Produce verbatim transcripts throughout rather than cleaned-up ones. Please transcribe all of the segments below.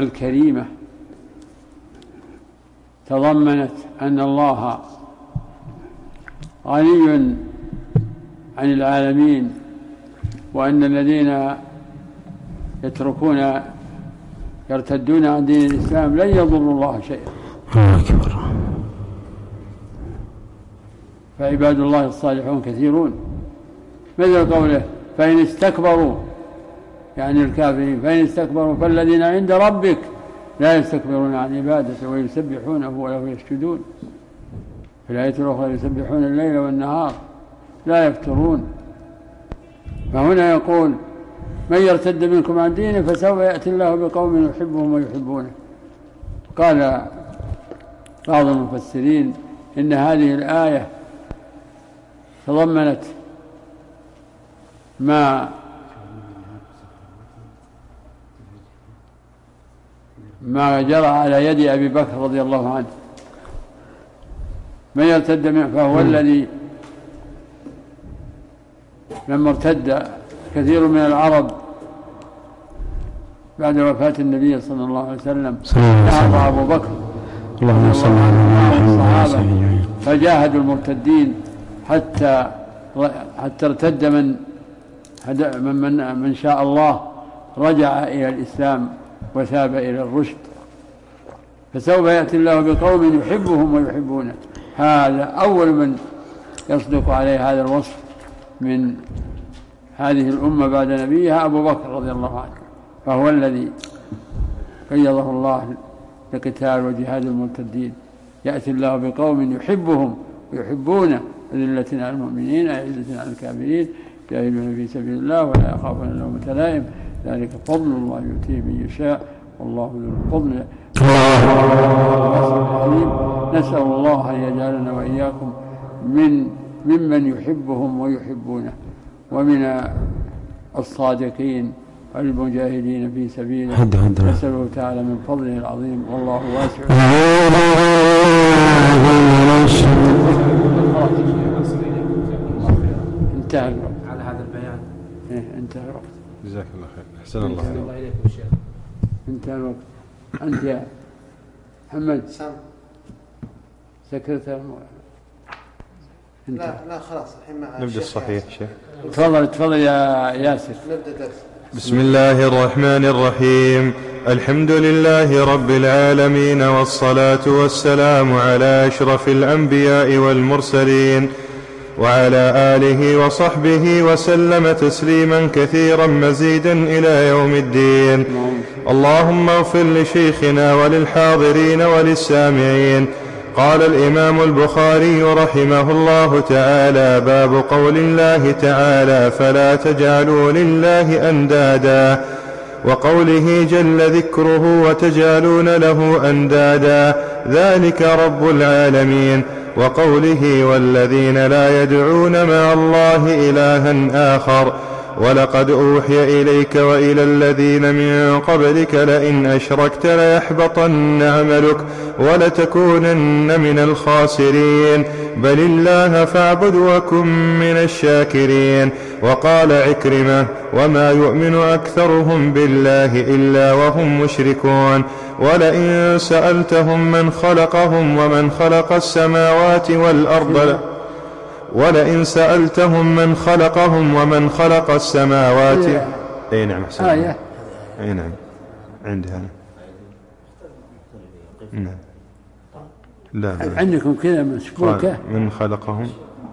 الكريمة تضمنت أن الله غني عن العالمين، وأن الذين يتركون يرتدون عن دين الإسلام لن يضروا الله شيئا. فعباد الله الصالحون كثيرون، مثل قوله فإن استكبروا، يعني الكافرين، فإن استكبروا فالذين عند ربك لا يستكبرون عن عبادته ويسبحونه وله يسجدون. في الآية الأخرى يسبحون الليل والنهار لا يفترون. فهنا يقول من يرتد منكم عن دينه فسوف يأتي الله بقوم يحبهم ويحبونه. قال بعض المفسرين إن هذه الآية تضمنت ما ما جرى على يد أبي بكر رضي الله عنه. من يرتد منه فهو الذي لما ارتد كثير من العرب بعد وفاة النبي صلى الله عليه وسلم نهض أبو بكر اللهم صل على الصحابة فجاهدوا المرتدين حتى حتى ارتد من من من شاء الله رجع إلى الإسلام وثاب إلى الرشد. فسوف يأتي الله بقوم يحبهم ويحبونه. هذا أول من يصدق عليه هذا الوصف من هذه الأمة بعد نبيها أبو بكر رضي الله عنه، فهو الذي قيضه الله لقتال وجهاد المرتدين. يأتي الله بقوم يحبهم ويحبونه أذلة على المؤمنين أعزة على الكافرين يجاهدون في سبيل الله ولا يخافون لومة لائم ذلك فضل الله يؤتيه من يشاء والله ذو الفضل. نسأل الله أن يجعلنا وإياكم من ممن يحبهم ويحبونه ومن الصادقين والمجاهدين في سبيله. نسأله تعالى من فضله العظيم والله واسع. انتهى الوقت على هذا البيان. إيه انتهى الوقت. جزاك الله خير. أحسن الله الله إليكم شيخ. انتهى الوقت. أنت يا محمد سكرتير. لا لا خلاص الحين مع نبدأ الصحيح شيخ. تفضل تفضل يا ياسر. نبدأ درس. بسم الله الرحمن الرحيم. الحمد لله رب العالمين والصلاة والسلام على أشرف الأنبياء والمرسلين وعلى آله وصحبه وسلم تسليما كثيرا مزيدا إلى يوم الدين. اللهم اغفر لشيخنا وللحاضرين وللسامعين. قال الإمام البخاري رحمه الله تعالى: باب قول الله تعالى: فلا تجعلوا لله أندادا، وقوله جل ذكره: وتجعلون له أندادا ذلك رب العالمين، وقوله: والذين لا يدعون مع الله إلها آخر، ولقد أوحي إليك وإلى الذين من قبلك لئن أشركت ليحبطن عملك ولتكونن من الخاسرين، بل الله فاعبد وكن من الشاكرين. وقال عكرمة: وما يؤمن أكثرهم بالله إلا وهم مشركون، ولئن سألتهم من خلقهم ومن خلق السماوات والأرض ولئن سألتهم من خلقهم ومن خلق السماوات. أي نعم حسن. آية. أي نعم عندي أنا. نعم. لا عندكم كذا مسبوكة من خلقهم.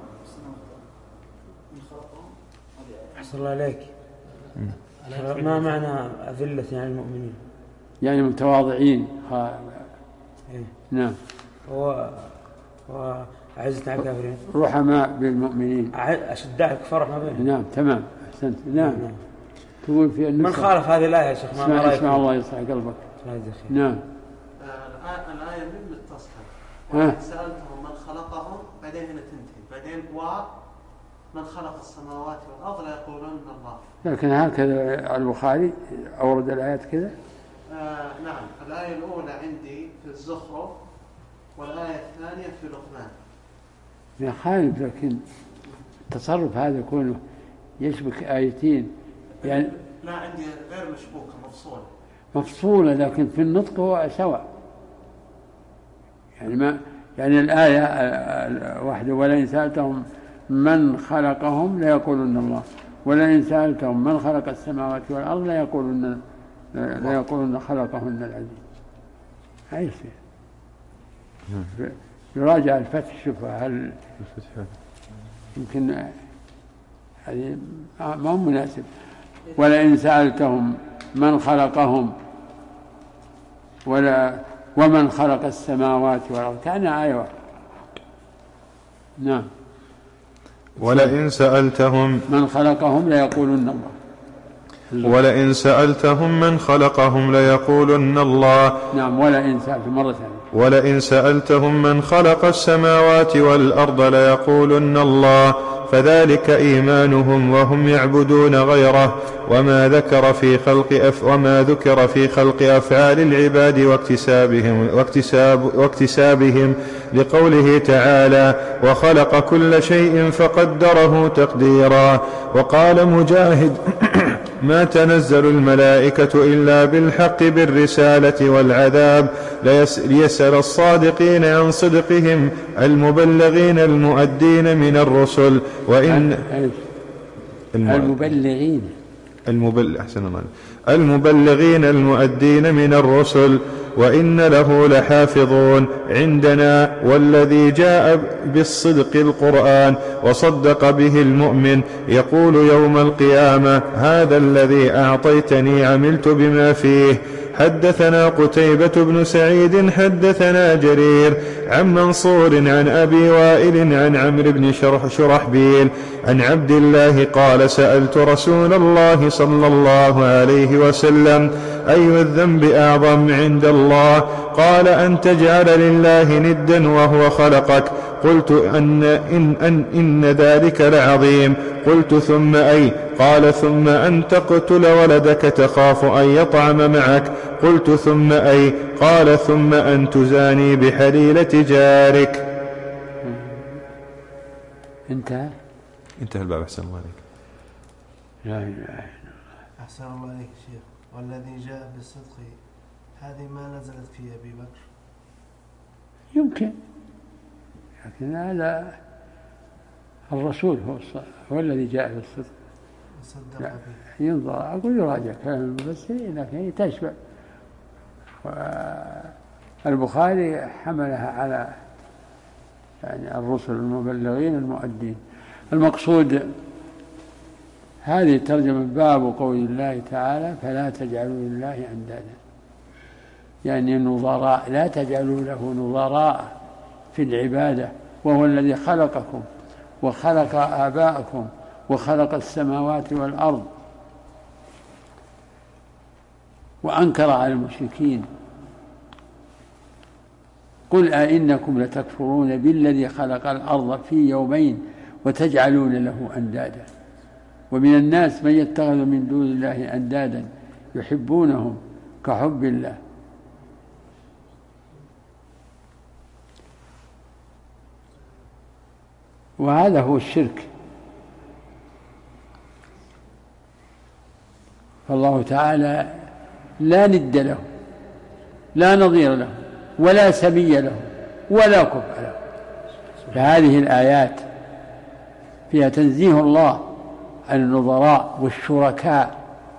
أحسن الله عليك. ما معنى أذلة يعني المؤمنين؟ يعني متواضعين. إيه؟ نعم. و وعزت على الكافرين. رحماء بالمؤمنين. أشداء الكفار ما بينهم. نعم تمام أحسنت. نعم. نعم. تقول في من خالف هذه الآية يا شيخ؟ ما اسمع, اسمع الله يصلح قلبك. نعم. الآية من متصلة. سألتهم من خلقهم بعدين هنا تنتهي بعدين ومن خلق السماوات والأرض لا يقولون الله. لكن هكذا البخاري أورد الآيات كذا. آه نعم. الآية الأولى عندي في الزخرف والآية الثانية في لقمان. يا خالد لكن التصرف هذا يكون يشبك آيتين يعني. لا عندي غير مشبوكة مفصولة. مفصولة، لكن في النطق هو سواء. يعني ما يعني الآية وحده ولئن سألتهم من خلقهم ليقولن الله، ولئن سألتهم من خلق السماوات والأرض ليقولن ليقولن خلقهن العزيز. هاي يصير يراجع الفتح، شوف هل يمكن هذه ما هو مناسب. ولئن سألتهم من خلقهم ولا ومن خلق السماوات والأرض كان آية واحدة. نعم. ولئن سألتهم من خلقهم ليقولن الله. ولئن سألتهم من خلقهم ليقولن الله. نعم. ولئن سألتهم مرة ثانية. ولئن سألتهم من خلق السماوات والأرض ليقولن الله، فذلك إيمانهم وهم يعبدون غيره. وما ذكر في خلق أف وما ذكر في خلق أفعال العباد واكتسابهم واكتساب واكتسابهم لقوله تعالى: وخلق كل شيء فقدره تقديرا. وقال مجاهد: ما تنزل الملائكة إلا بالحق بالرسالة والعذاب ليسأل الصادقين عن صدقهم المبلغين المؤدين من الرسل. وإن المبلغين المبلغ أحسن الله المبلغين المؤدين من الرسل وإن له لحافظون عندنا، والذي جاء بالصدق القرآن وصدق به المؤمن يقول يوم القيامة: هذا الذي أعطيتني عملت بما فيه. حدثنا قتيبة بن سعيد حدثنا جرير عن منصور عن أبي وائل عن عمرو بن شرحبيل عن عبد الله قال: سألت رسول الله صلى الله عليه وسلم: أي الذنب أعظم عند الله؟ قال: أن تجعل لله ندا وهو خلقك. قلت: أن, إن, أن, إن ذلك لعظيم. قلت: ثم أي؟ قال: ثم أن تقتل ولدك تخاف أن يطعم معك. قلت: ثم أي؟ قال: ثم أن تزاني بحليلة جارك. انتهى انتهى الباب. أحسن الله عليك. لا إله إلا الله. أحسن الله عليك شيخ. والذي جاء بالصدق هذه ما نزلت في أبي بكر؟ يمكن، لكن هذا الرسول هو هو الذي جاء بالصدق. صدق ينظر أقول يراجع كلام المفسرين، لكن تشبه. البخاري حملها على يعني الرسل المبلغين المؤدين. المقصود هذه ترجمة باب قول الله تعالى: فلا تجعلوا لله أندادا، يعني نظراء، لا تجعلوا له نظراء في العبادة، وهو الذي خلقكم وخلق آباءكم وخلق السماوات والأرض. وأنكر على المشركين: قل أئنكم لتكفرون بالذي خلق الأرض في يومين وتجعلون له أندادا. ومن الناس من يتخذ من دون الله أندادا يحبونهم كحب الله. وهذا هو الشرك. فالله تعالى لا ند له، لا نظير له، ولا سمي له، ولا كفء له. فهذه الآيات فيها تنزيه الله عن النظراء والشركاء،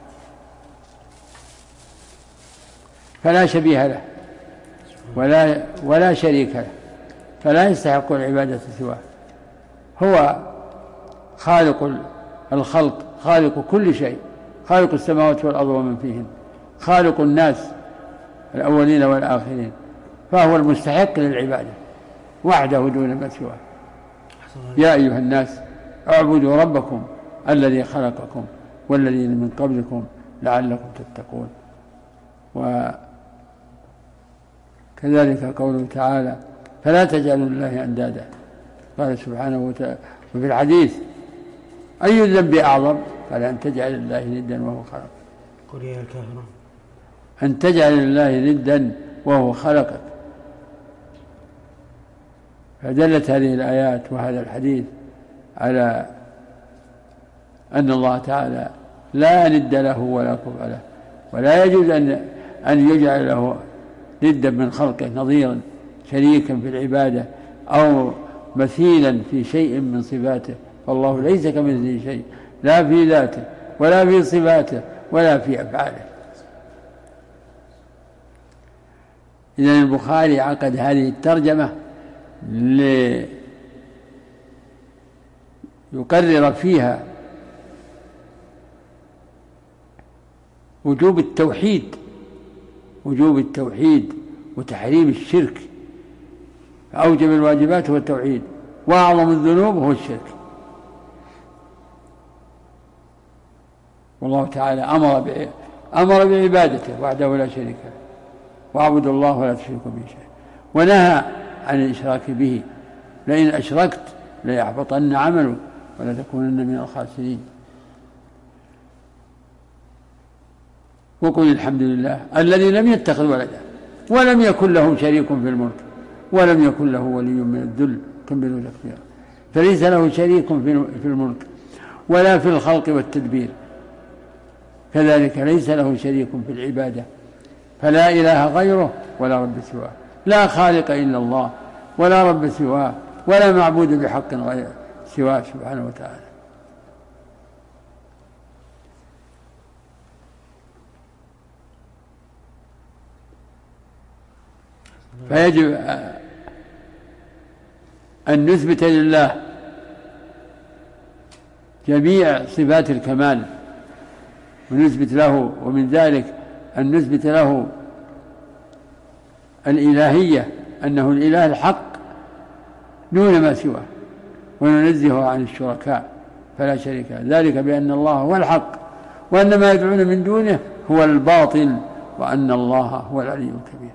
فلا شبيه له ولا ولا شريك له، فلا يستحق العبادة سواه. هو خالق الخلق، خالق كل شيء، خالق السماوات والأرض ومن فيهن، خالق الناس الأولين والآخرين، فهو المستحق للعبادة وحده دون ما سواه. يا أيها الناس اعبدوا ربكم الذي خلقكم والذين من قبلكم لعلكم تتقون. وكذلك قوله تعالى: فلا تجعلوا لله أندادا. قال سبحانه وتعالى وفي الحديث: أي الذنب أعظم؟ قال: أن تجعل لله ندا وهو خلقك. قل يا الكافرون. أن تجعل لله ندا وهو خلقك. فدلت هذه الآيات وهذا الحديث على أن الله تعالى لا ند له ولا كفء له، ولا يجوز أن أن يجعل له ضدا من خلقه، نظيرا شريكا في العبادة أو مثيلا في شيء من صفاته، فالله ليس كمثله شيء، لا في ذاته ولا في صفاته ولا في أفعاله. إذن البخاري عقد هذه الترجمة ليقرر فيها وجوب التوحيد وجوب التوحيد وتحريم الشرك. أوجب الواجبات هو التوحيد، وأعظم الذنوب هو الشرك. والله تعالى أمر أمر بعبادته وحده لا شريك له، واعبدوا الله ولا تشركوا به شيئا، ونهى عن الإشراك به، لئن أشركت ليحبطن عملك ولا تكونن من الخاسرين. وقل الحمد لله الذي لم يتخذ ولدا ولم يكن له شريك في الملك ولم يكن له ولي من الذل كبره تكبيرا. فليس له شريك في الملك ولا في الخلق والتدبير، كذلك ليس له شريك في العبادة، فلا إله غيره ولا رب سواه، لا خالق إلا الله ولا رب سواه ولا معبود بحق غير سواه سبحانه وتعالى. فيجب أن نثبت لله جميع صفات الكمال ونثبت له، ومن ذلك أن نثبت له الإلهية، أنه الإله الحق دون ما سواه، وننزهه عن الشركاء فلا شريك له، ذلك بأن الله هو الحق وأن ما يدعون من دونه هو الباطل وأن الله هو العلي الكبير.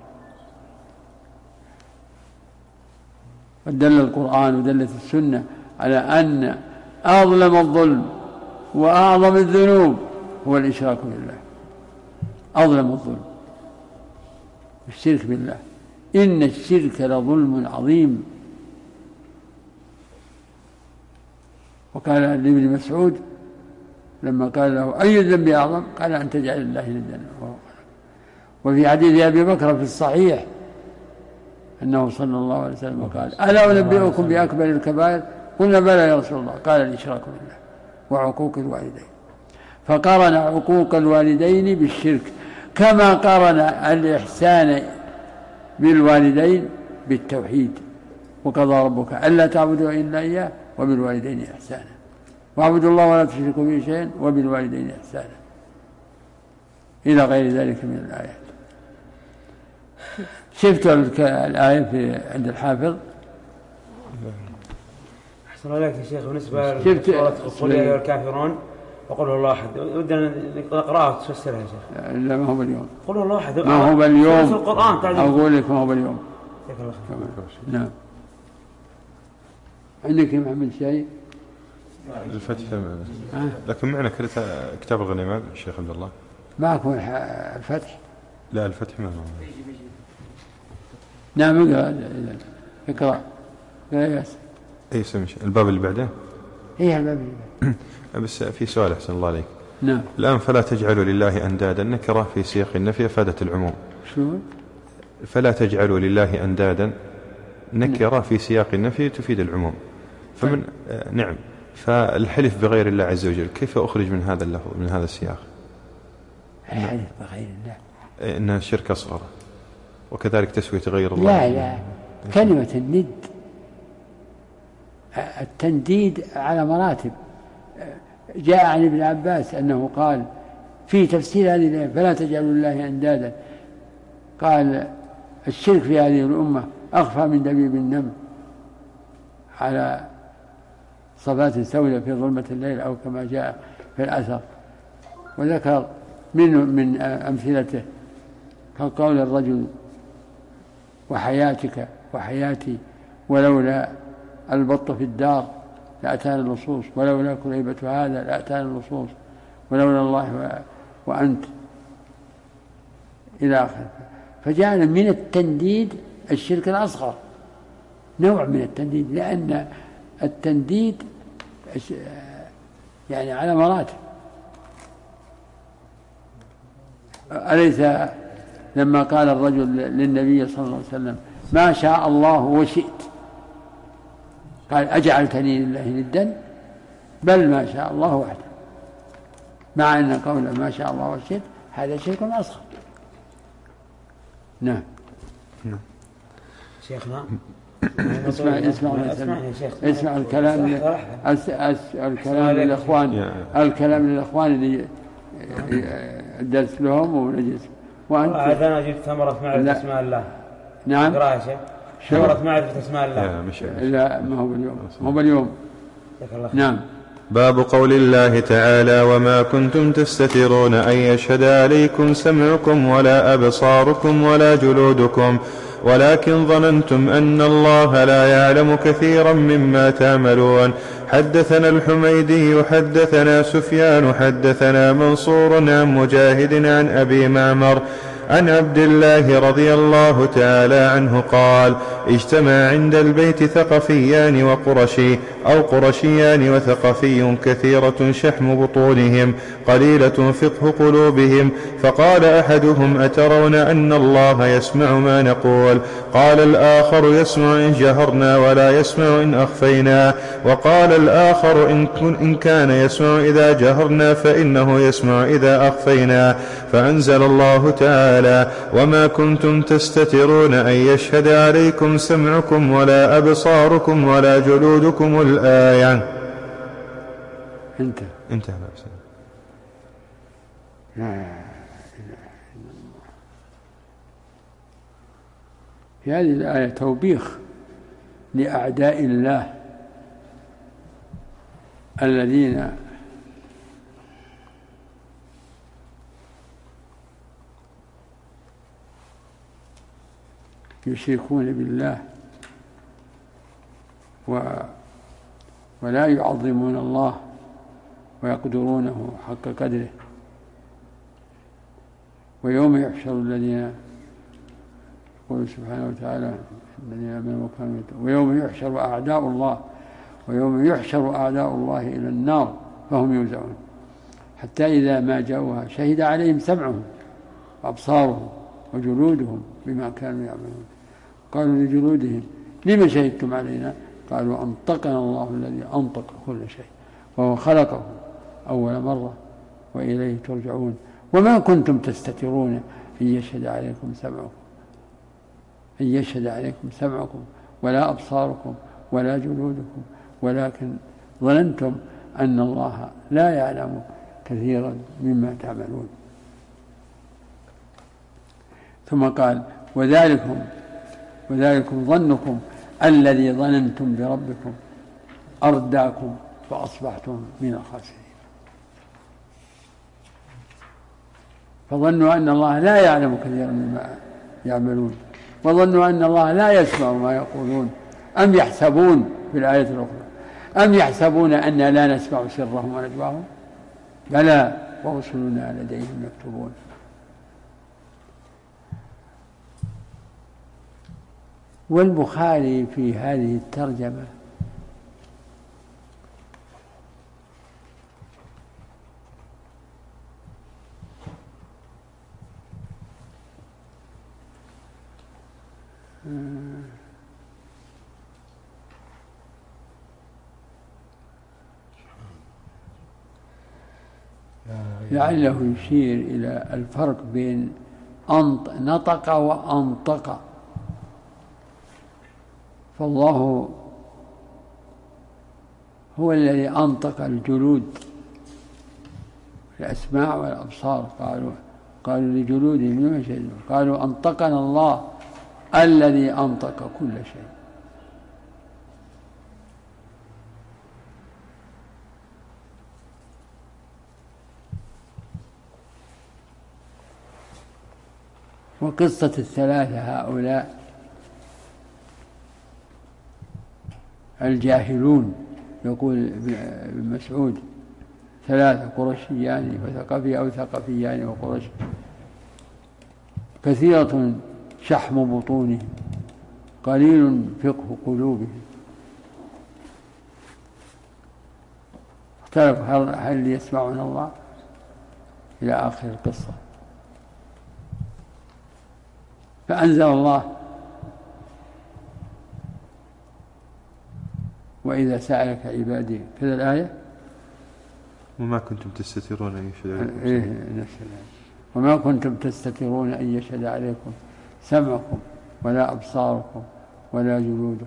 ودل القرآن ودلت السنة على أن أظلم الظلم وأعظم الذنوب هو الإشراك بالله. أظلم الظلم الشرك بالله، إن الشرك لظلم عظيم. وقال لابن مسعود لما قال له أي الذنب أعظم؟ قال أن تجعل الله ندا. وفي حديث أبي بكر في الصحيح أنه صلى الله عليه وسلم قال ألا أنبئكم بأكبر الكبائر؟ قلنا بلى يا رسول الله، قال الإشراك بالله وعقوق الوالدين. فقارن عقوق الوالدين بالشرك كما قارن الإحسان بالوالدين بالتوحيد. وقضى ربك ألا تعبدوا إلا إياه وبالوالدين إحسانا واعبدوا الله ولا تشركوا به شيئا وبالوالدين إحسانا إلى غير ذلك من الآيات. شفت الآية في عند الحافظ؟ أحسن عليك يا شيخ. بالنسبة لسورة قل يا أيها الكافرون وقل هو الله أحد، ودنا نقرأها وتفسرها يا شيخ. لا ما هو باليوم. قل هو الله أحد ما هو باليوم. القرآن أقول لك ما هو باليوم. نعم. عندك يا محمد شيء؟ الفتح لكن معنا كتاب الغنيمات الشيخ عبد الله. معكم الفتح؟ لا الفتح ما هو. نعم اقرأ اقرأ لا يس. اي سمش الباب اللي بعده. ايه الباب اللي بعده. بس في سؤال أحسن الله عليك. نعم. الآن فلا تجعلوا لله أندادا نكرة في سياق النفي أفادت العموم. شو؟ فلا تجعلوا لله أندادا نكرة في سياق النفي تفيد العموم. فمن آه نعم فالحلف بغير الله عز وجل كيف أخرج من هذا اللفظ من هذا السياق؟ الحلف بغير الله إنها شرك أصغر وكذلك تسوية غير الله. لا لا كلمة الند التنديد على مراتب. جاء عن ابن عباس أنه قال في تفسير هذه الآية فلا تجعلوا لله أندادا، قال الشرك في هذه الأمة أخفى من دبيب النمل على صفات سوداء في ظلمة الليل أو كما جاء في الأثر. وذكر من من أمثلته كقول الرجل وحياتك وحياتي ولولا البط في الدار لأتانا اللصوص ولولا كليبة هذا لأتانا اللصوص ولولا الله وأنت إلى آخره. فجعل من التنديد الشرك الأصغر، نوع من التنديد، لأن التنديد يعني على مراتب. أليس لما قال الرجل للنبي صلى الله عليه وسلم ما شاء الله وشئت، قال أجعلتني لله ندا؟ بل ما شاء الله وحده، مع أن قوله ما شاء الله وشئت هذا شيء أصغر. نعم. نعم. شيخنا اسمع اسمع اسمع الكلام الكلام للإخوان، الكلام للإخوان اللي درس لهم ونجلس. وأنت أنا جبت ثمرة معرفة اسماء الله. نعم. قراءة شيخ. ثمرة معرفة اسماء الله. لا مش لا ما هو باليوم، ما هو باليوم. نعم. باب قول الله تعالى وما كنتم تستترون أن يشهد عليكم سمعكم ولا أبصاركم ولا جلودكم ولكن ظننتم أن الله لا يعلم كثيرا مما تعملون. حدثنا الحميدي حدثنا سفيان حدثنا منصور عن مجاهد عن أبي معمر عن عبد الله رضي الله تعالى عنه قال اجتمع عند البيت ثقفيان وقرشي أو قرشيان وثقفي كثيرة شحم بطونهم قليلة فقه قلوبهم، فقال أحدهم أترون أن الله يسمع ما نقول؟ قال الآخر يسمع إن جهرنا ولا يسمع إن أخفينا، وقال الآخر إن كان يسمع إذا جهرنا فإنه يسمع إذا أخفينا. فأنزل الله تعالى وما كنتم تستترون أن يشهد عليكم سمعكم ولا أبصاركم ولا جلودكم الآية. انت انت في هذه الآية توبيخ لأعداء الله الذين يشركون بالله و ولا يعظمون الله ويقدرونه حق قدره. ويوم يحشر الذين يقول سبحانه وتعالى الذين آمنوا وكانوا يتقون ويوم يحشر أعداء الله ويوم يحشر أعداء الله إلى النار فهم يوزعون حتى إذا ما جاءوها شهد عليهم سمعهم وأبصارهم وجلودهم بما كانوا يعملون. قالوا لجلودهم لما شهدتم علينا؟ قالوا أنطقنا الله الذي أنطق كل شيء وهو خلقه أول مرة وإليه ترجعون. وما كنتم تستترون أن يشهد عليكم سمعكم أن يشهد عليكم سمعكم ولا أبصاركم ولا جلودكم ولكن ظننتم أن الله لا يعلم كثيرا مما تعملون. ثم قال وذلكم وذلكم ظنكم الذي ظننتم بربكم أرداكم فأصبحتم من الخاسرين. فظنوا أن الله لا يعلم كثيرا مما يعملون وظنوا أن الله لا يسمع ما يقولون. أم يحسبون في الآية الأخرى أم يحسبون أن لا نسمع سرهم ونجواهم بلى ورسلنا لديهم يكتبون. والبخاري في هذه الترجمة لعله يشير إلى الفرق بين نطق وأنطق. فالله هو الذي أنطق الجلود الأسماع والأبصار. قالوا قالوا لجلودهم لما شهدوا؟ قالوا أنطقنا الله الذي أنطق كل شيء. وقصة الثلاثة هؤلاء الجاهلون يقول ابن مسعود ثلاثة قرشيان وثقفي أو ثقفيان وقرش كثيرة شحم بطونهم قليل فقه قلوبهم. اختلف هل, هل يسمعون الله إلى آخر القصة. فأنزل الله: وإذا سألك عبادي، كذا الآية، وما كنتم تستترون أن يشهد عليكم إيه وما كنتم تستترون أن يشهد عليكم سمعكم ولا أبصاركم ولا جلودكم،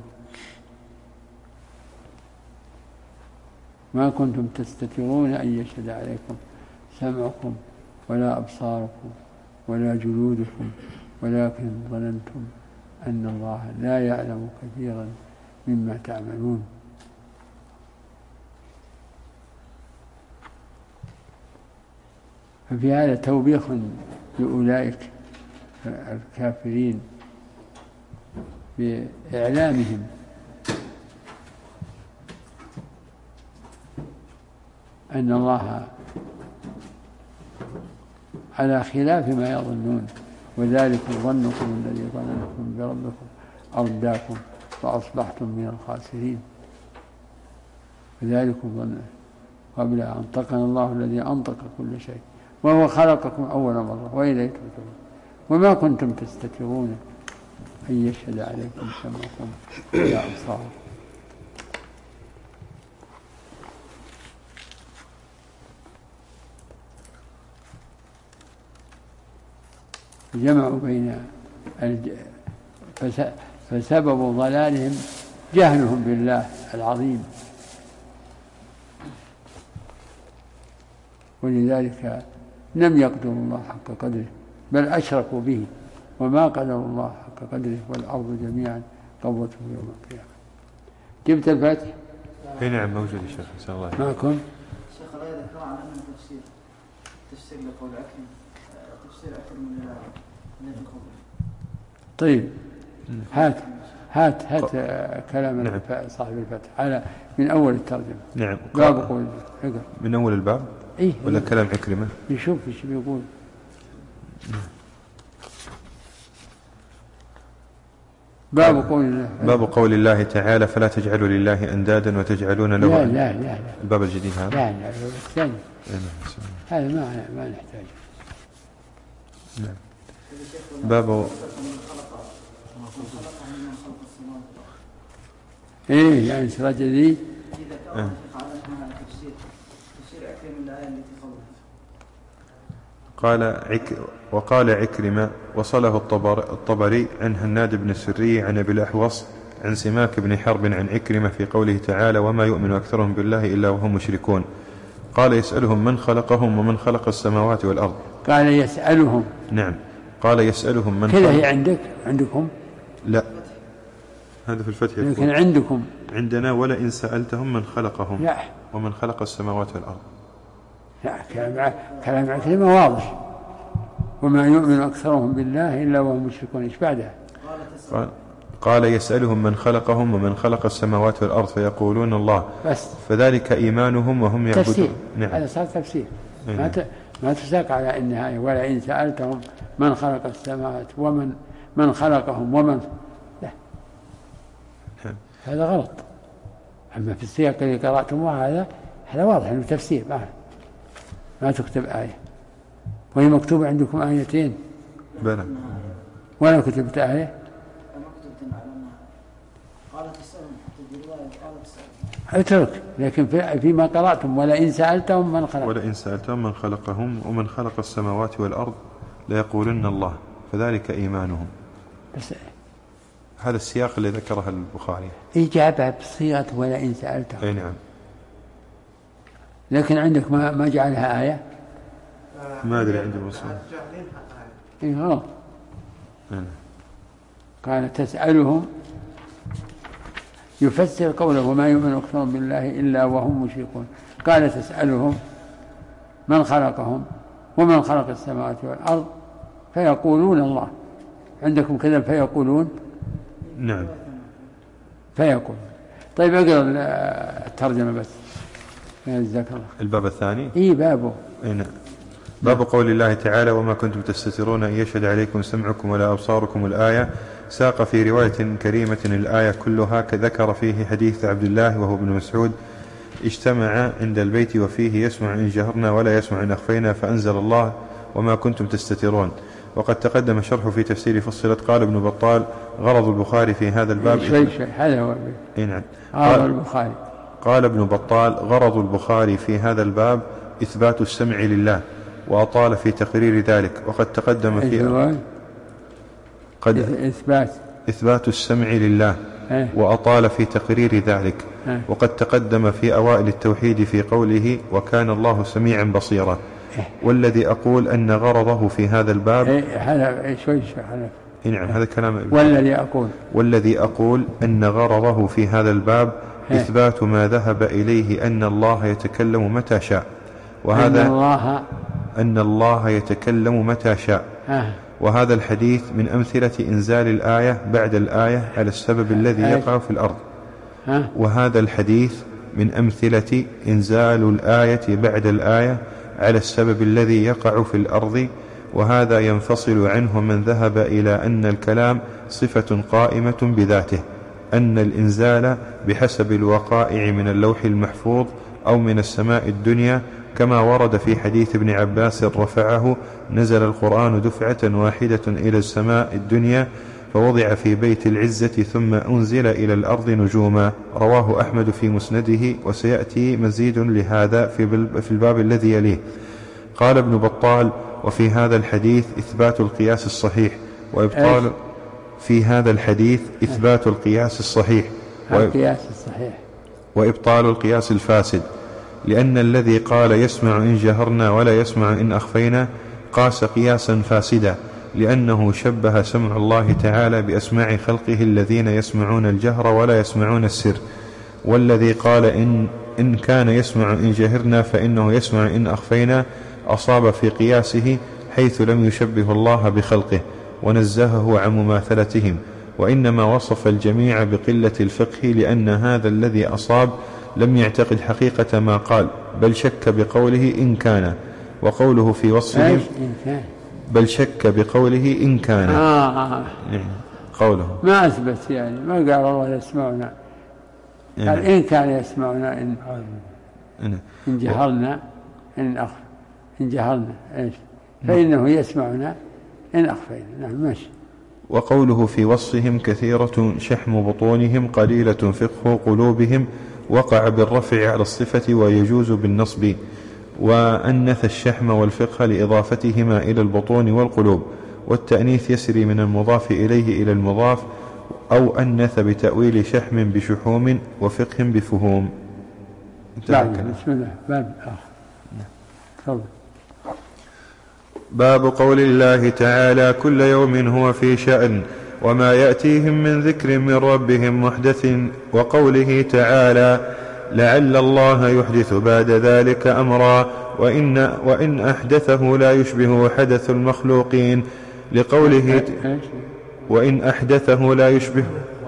ما كنتم تستترون أن يشهد عليكم سمعكم ولا أبصاركم ولا جلودكم ولكن ظننتم أن الله لا يعلم كثيرا مما تعملون. ففي هذا توبيخ لأولئك الكافرين بإعلامهم أن الله على خلاف ما يظنون، وذلك ظنكم الذي ظننتم بربكم أرداكم فأصبحتم من الخاسرين. وذلكم ظن قبل أن أنطقنا الله الذي أنطق كل شيء وهو خلقكم أول مرة وإليه ترجعون، وما كنتم تستترون أن يشهد عليكم سمعكم ولا أبصاركم. جمعوا بين فسبب ضلالهم جهلهم بالله العظيم، ولذلك لم يقدروا الله حق قدره بل أشركوا به وما قدروا الله حق قدره والأرض جميعا قبضته يوم القيامة. جبت الفتح؟ اي نعم موجود يا شيخ. ان شاء الله معكم شيخ الآية ذكر عن أنه تفسير تفسير لقول أكرم تفسير أكرم من الذي قبل. طيب هات هات هات كلام نعم. صاحب الفتح على من أول الترجمة. نعم. باب قول من أول الباب إيه؟ ولا كلام عكرمة؟ نشوف ايش بيقول. باب قول الله باب قول الله تعالى: فلا تجعلوا لله أندادا وتجعلون له. لا لا لا, لا. الباب الجديد هذا؟ لا لا الثاني هذا ما ما نحتاج. نعم. باب ايه يعني سراج ذي آه. قال عك وقال عكرمة وصله الطبر الطبري عن هناد بن السري عن أبي الأحوص عن سماك بن حرب عن عكرمة في قوله تعالى: وما يؤمن أكثرهم بالله إلا وهم مشركون. قال: يسألهم من خلقهم ومن خلق السماوات والأرض. قال يسألهم. نعم. قال يسألهم من كذا هي عندك عندكم؟ لا هذا في الفتح يقول. لكن عندكم عندنا: ولئن سألتهم من خلقهم لا. ومن خلق السماوات والأرض. لا كلام كلام عكرمة واضح: وما يؤمن أكثرهم بالله إلا وهم مشركون. إيش بعدها؟ قال, قال يسألهم من خلقهم ومن خلق السماوات والأرض فيقولون الله بس. فذلك إيمانهم وهم يعبدون. تفسير. نعم. هذا صار تفسير. ما ما تساق على النهاية: ولئن سألتهم من خلق السماوات ومن من خلقهم ومن لا. نعم. هذا غلط. أما في السياق اللي قرأتموه هذا هذا واضح إنه تفسير. ما ما تكتب آية، وهي مكتوبة عندكم آيتين. بلى. ولا كتبت آية؟ اترك. لكن في فيما قرأتم: ولئن سألتهم من خلق ولئن سألتهم من خلقهم ومن خلق السماوات والأرض ليقولن الله فذلك إيمانهم. بس هذا السياق اللي ذكره البخاري. إجابة بصيغة ولئن سألتهم. أي نعم. لكن عندك ما ما جعلها آية؟ ما أدري عندي مصر. إيه غلط. قال تسألهم يفسر قوله: وما يؤمن أكثرهم بالله إلا وهم مشركون. قال تسألهم من خلقهم ومن خلق السماوات والأرض فيقولون الله. عندكم كذا فيقولون؟ نعم. فيقول. طيب اقرأ الترجمة بس. جزاك الله. الباب الثاني. إيه بابه. إيه نعم. باب قول الله تعالى: وما كنتم تستترون أن يشهد عليكم سمعكم ولا أبصاركم. الآية. ساق في رواية كريمة الآية كلها، كذكر فيه حديث عبد الله وهو ابن مسعود: اجتمع عند البيت وفيه يسمع إن جهرنا ولا يسمع إن أخفينا، فأنزل الله: وما كنتم تستترون. وقد تقدم الشرح في تفسير فصلت. قال ابن بطال: غرض البخاري في هذا الباب شيء شيء هذا هو نعم. غرض البخاري. قال ابن بطال: غرض البخاري في هذا الباب إثبات السمع لله، وأطال في تقرير ذلك. وقد تقدم في قد إثبات إثبات السمع لله اه وأطال في تقرير ذلك. اه وقد تقدم في أوائل التوحيد في قوله: وكان الله سميعا بصيرا. اه والذي أقول أن غرضه في هذا الباب هذا شوي شوي نعم هذا كلام. والذي أقول والذي أقول أن غرضه في هذا الباب إثبات ما ذهب إليه أن الله يتكلم متى شاء، وهذا أن الله, أن الله يتكلم متى شاء. اه وهذا الحديث من أمثلة إنزال الآية بعد الآية على السبب الذي يقع في الأرض. اه وهذا الحديث من أمثلة إنزال الآية بعد الآية على السبب الذي يقع في الأرض. وهذا ينفصل عنه من ذهب إلى أن الكلام صفة قائمة بذاته، أن الإنزال بحسب الوقائع من اللوح المحفوظ أو من السماء الدنيا، كما ورد في حديث ابن عباس رفعه: نزل القرآن دفعة واحدة إلى السماء الدنيا فوضع في بيت العزة ثم أنزل إلى الأرض نجوما. رواه أحمد في مسنده، وسيأتي مزيد لهذا في الباب الذي يليه. قال ابن بطال: وفي هذا الحديث إثبات القياس الصحيح وإبطال في هذا الحديث إثبات القياس الصحيح القياس الصحيح وإبطال القياس الفاسد، لأن الذي قال يسمع إن جهرنا ولا يسمع إن أخفينا قاس قياسا فاسدا، لأنه شبه سمع الله تعالى بأسماع خلقه الذين يسمعون الجهر ولا يسمعون السر. والذي قال إن, إن كان يسمع إن جهرنا فإنه يسمع إن أخفينا أصاب في قياسه، حيث لم يشبه الله بخلقه ونزهه عن مماثلتهم، وإنما وصف الجميع بقلة الفقه، لأن هذا الذي أصاب لم يعتقد حقيقة ما قال، بل شك بقوله إن كان. وقوله في وصفهم بل شك بقوله إن كان آه. قوله ما أثبت، يعني ما قال الله يسمعنا، قال إن كان يسمعنا إن, إن جهرنا إن أخفى إن جهرنا إيش فإنه يسمعنا إن أخفينا. نعم ماشي. وقوله في وصفهم كثيرة شحم بطونهم قليلة فقه قلوبهم وقع بالرفع على الصفة ويجوز بالنصب، وأنث الشحم والفقه لإضافتهما إلى البطون والقلوب، والتأنيث يسري من المضاف إليه إلى المضاف، أو أنث بتأويل شحم بشحوم وفقه بفهوم. بسم الله. باب آخر. باب قول الله تعالى: كل يوم هو في شأن وما يأتيهم من ذكر من ربهم محدث. وقوله تعالى: لعل الله يحدث بعد ذلك أمرا، وإن, وإن أحدثه لا يشبه حدث المخلوقين، لقوله وإن أحدثه لا يشبه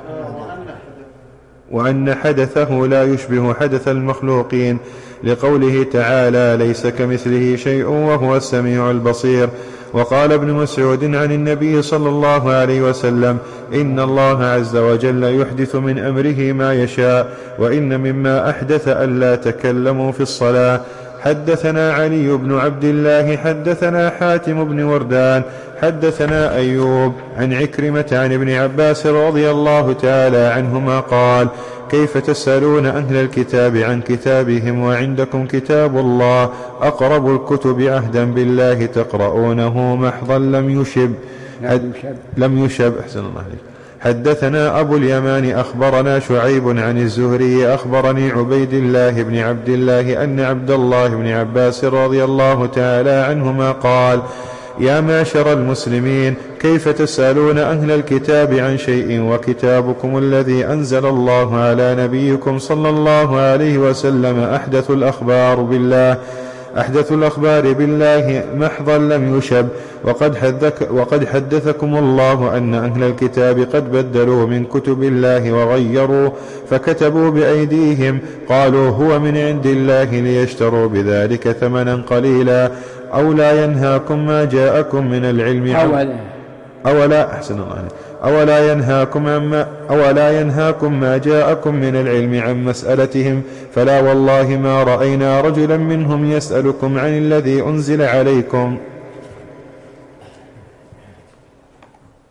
وأن حدثه لا يشبه حدث المخلوقين، لقوله تعالى: ليس كمثله شيء وهو السميع البصير. وقال ابن مسعود عن النبي صلى الله عليه وسلم: إن الله عز وجل يحدث من أمره ما يشاء، وإن مما أحدث ألا تكلموا في الصلاة. حدثنا علي بن عبد الله حدثنا حاتم بن وردان حدثنا أيوب عن عكرمة عن ابن عباس رضي الله تعالى عنهما قال: كيف تسألون أهل الكتاب عن كتابهم وعندكم كتاب الله أقرب الكتب عهدا بالله تقرؤونه محضا لم يشب لم يشب أحسن الله عليك. حدثنا أبو اليمان أخبرنا شعيب عن الزهري أخبرني عبيد الله بن عبد الله أن عبد الله بن عباس رضي الله تعالى عنهما قال: يا معشر المسلمين، كيف تسألون أهل الكتاب عن شيء وكتابكم الذي أنزل الله على نبيكم صلى الله عليه وسلم أحدث الأخبار بالله أحدث الأخبار بالله محضا لم يشب، وقد, وقد حدثكم الله أن أهل الكتاب قد بدلوا من كتب الله وغيروا فكتبوا بأيديهم، قالوا هو من عند الله ليشتروا بذلك ثمنا قليلا. أو لا ينهاكم ما جاءكم من العلم أولا أولا أحسن الله أولا ينهاكم عما أولا ينهاكم ما جاءكم من العلم عن مسألتهم، فلا والله ما رأينا رجلا منهم يسألكم عن الذي أنزل عليكم.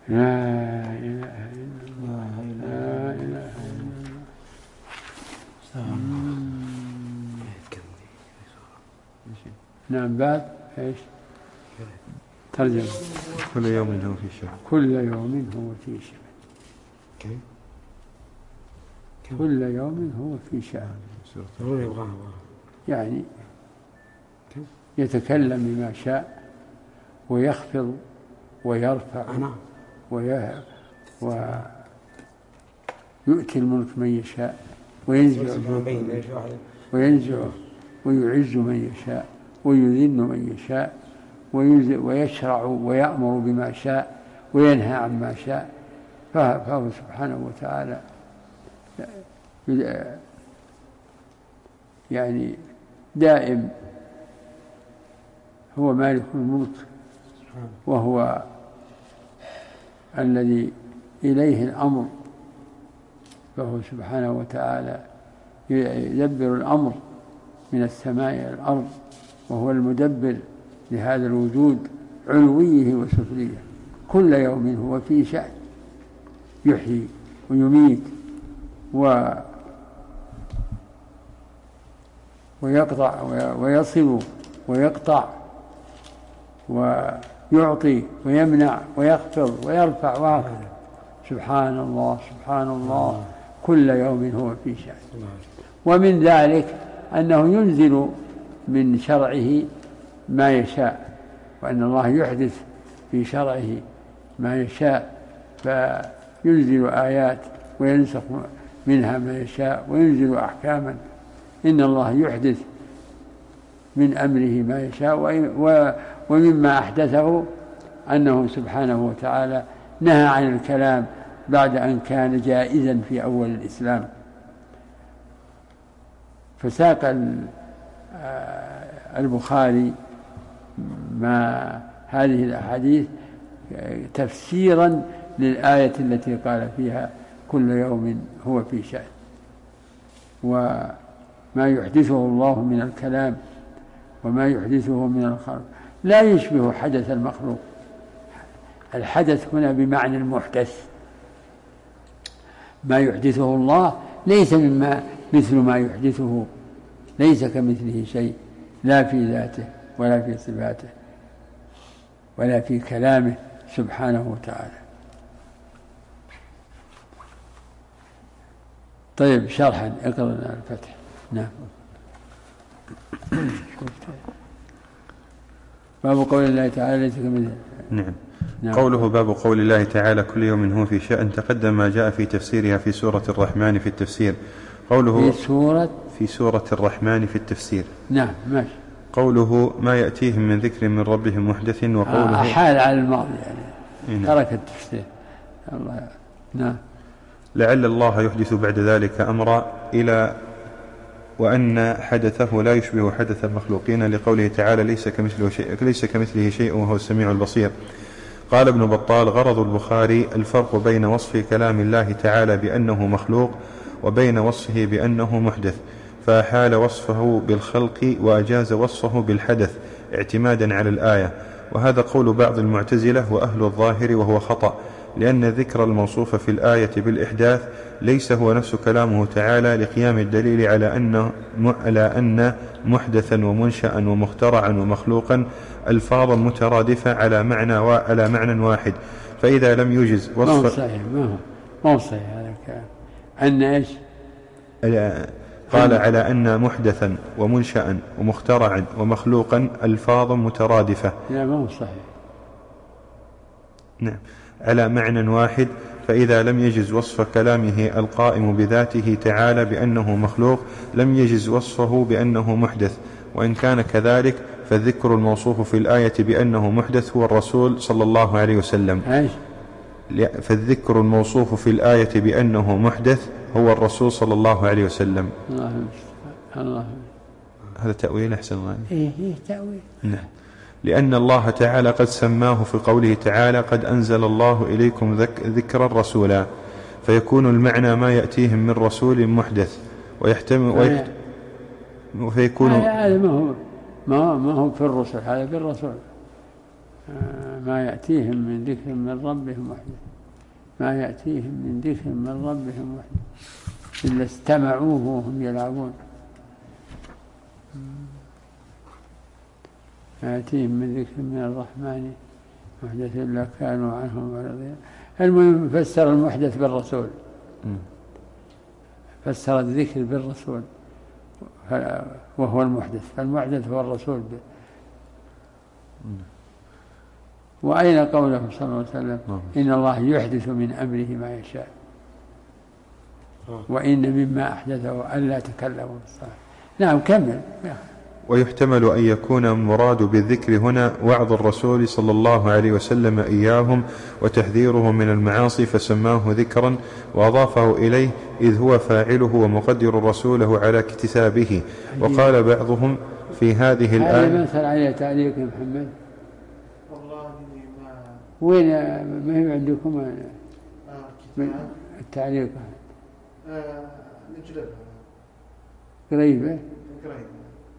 لا إله إلا الله لا إله إلا الله. نعم. بعد إيش ترجمة؟ كل يوم هو في شأن. كل يوم هو في شأن. كل يوم هو في شأن. يعني يتكلم بما شاء ويخفض ويرفع ويؤتي الملك من يشاء وينزع وينزع ويعز من يشاء ويذل من يشاء ويشرع ويأمر بما شاء وينهى عما شاء. فهو سبحانه وتعالى يعني دائم، هو مالك الملك وهو الذي إليه الأمر، فهو سبحانه وتعالى يدبر الأمر من السماء إلى الأرض، وهو المدبر لهذا الوجود علويه وسفليه. كل يوم هو في شأن، يحيي ويميت و ويقطع ويصل ويقطع ويعطي ويمنع ويخفض ويرفع وهكذا. سبحان الله سبحان الله. كل يوم هو في شأن. ومن ذلك أنه ينزل من شرعه ما يشاء، وأن الله يحدث في شرعه ما يشاء، فينزل آيات وينسخ منها ما يشاء وينزل أحكاما. إن الله يحدث من أمره ما يشاء. ومما أحدثه أنه سبحانه وتعالى نهى عن الكلام بعد أن كان جائزا في أول الإسلام. فساق البخاري ما هذه الأحاديث تفسيرا للآية التي قال فيها كل يوم هو في شأن. وما يحدثه الله من الكلام وما يحدثه من الخلق لا يشبه حدث المخلوق. الحدث هنا بمعنى المحدث. ما يحدثه الله ليس مما مثل ما يحدثه، ليس كمثله شيء، لا في ذاته ولا في صفاته ولا في كلامه سبحانه وتعالى. طيب شرحا اقرأ لنا الفتح. نعم. باب قول الله تعالى ليس كمثله. نعم. نعم. قوله باب قول الله تعالى كل يوم هو في شأن تقدم ما جاء في تفسيرها في سورة الرحمن في التفسير. قوله في سورة في سورة الرحمن في التفسير. نعم ماشي. قوله ما يأتيهم من ذكر من ربهم محدث. وقوله أحال على الماضي يعني ترك التفسير. الله. نعم. لعل الله يحدث بعد ذلك أمرا إلى وأن حدثه لا يشبه حدث المخلوقين لقوله تعالى ليس كمثله شيء, ليس كمثله شيء وهو السميع البصير. قال ابن بطال غرض البخاري الفرق بين وصف كلام الله تعالى بأنه مخلوق وبين وصفه بأنه محدث، فأحال وصفه بالخلق وأجاز وصفه بالحدث اعتمادا على الآية. وهذا قول بعض المعتزلة وأهل الظاهر وهو خطأ، لأن ذكر الموصوف في الآية بالإحداث ليس هو نفس كلامه تعالى لقيام الدليل على أن على أن محدثا ومنشأ ومخترعا ومخلوقا ألفاظا مترادفة على معنى على معنى واحد. فإذا لم يجز وصف ما هو صحيح ما هو ما هو صحيح هذا الكلام. أن إيش؟ قال على أن محدثا ومنشأ ومخترعا ومخلوقا ألفاظا مترادفة. لا ما هو صحيح. نعم على معنى واحد. فإذا لم يجز وصف كلامه القائم بذاته تعالى بأنه مخلوق لم يجز وصفه بأنه محدث. وإن كان كذلك فالذكر الموصوف في الآية بأنه محدث هو الرسول صلى الله عليه وسلم. فالذكر الموصوف في الآية بأنه محدث هو الرسول صلى الله عليه وسلم. الله الله. هذا تأويل أحسن الله. إيه إيه تأويل. نعم. لأن الله تعالى قد سماه في قوله تعالى قد أنزل الله إليكم ذكرا رسولا، فيكون المعنى ما يأتيهم من رسول محدث ويحتمل ويحت... فيكون هذا ما هو ما ما هو في الرسل، هذا بالرسول ما يأتيهم من ذكر من ربهم محدث ما يأتيهم من ذكر من ربهم محدث إلا استمعوه وهم يلعبون ما يأتيهم من ذكر من الرحمن محدث إلا كانوا عنه معرضين. المهم فسر المحدث بالرسول فسر الذكر بالرسول وهو المحدث فالمحدث هو الرسول به. وأين قوله صلى الله عليه وسلم إن الله يحدث من أمره ما يشاء وإن مما أحدثه ألا تكلموا بالصلاة. نعم كمل. ويحتمل أن يكون المراد بالذكر هنا وعظ الرسول صلى الله عليه وسلم إياهم وتحذيره من المعاصي فسماه ذكرا وأضافه إليه إذ هو فاعله ومقدر رسوله على اكتسابه. وقال بعضهم في هذه الآية هذا مثل عليه تعليق يا محمد. والله ما وين ما هي عندكم آه التعليق آه نجلبها قريبة قريبة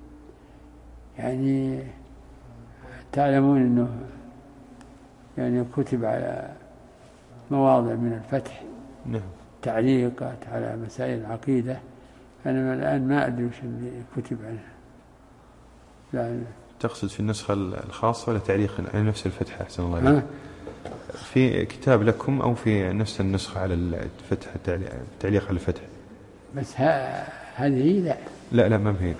يعني تعلمون أنه يعني كتب على مواضع من الفتح نعم. تعليقات على مسائل العقيدة. أنا الآن ما أدري وش اللي كتب عنها. لا تقصد في النسخة الخاصة ولا تعليق على نفس الفتحة أحسن الله عليك؟ في كتاب لكم أو في نفس النسخة على الفتح التعليق على الفتح؟ بس هذه لا لا لا ما هي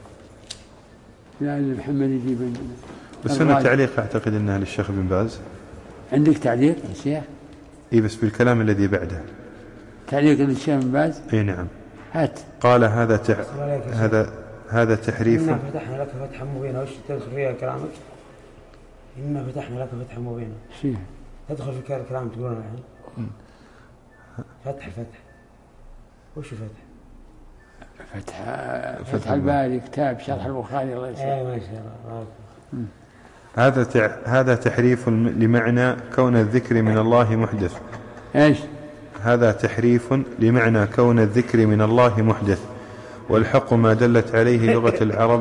لا محمد يجيب بس هنا التعليق أعتقد أنها للشيخ بن باز. عندك تعليق يا شيخ؟ إيه بس بالكلام الذي بعده تعليق للشيخ بن باز. إيه نعم. هات. قال هذا تع... هذا هذا تحريف. إنا فتحنا لك فتحا مبينا. وش تدخل فيها كلامك؟ إنا فتحنا لك فتحا مبينا. شيء تدخل في الكلام تقولون الحين فتح فتح وش فتح؟ فتح فتح الباري كتاب شرح البخاري الله يسلمك. اي ما شاء الله. هذا تع... هذا تحريف لمعنى كون الذكر من الله محدث. ايش؟ هذا تحريف لمعنى كون الذكر من الله محدث والحق ما دلت عليه لغة العرب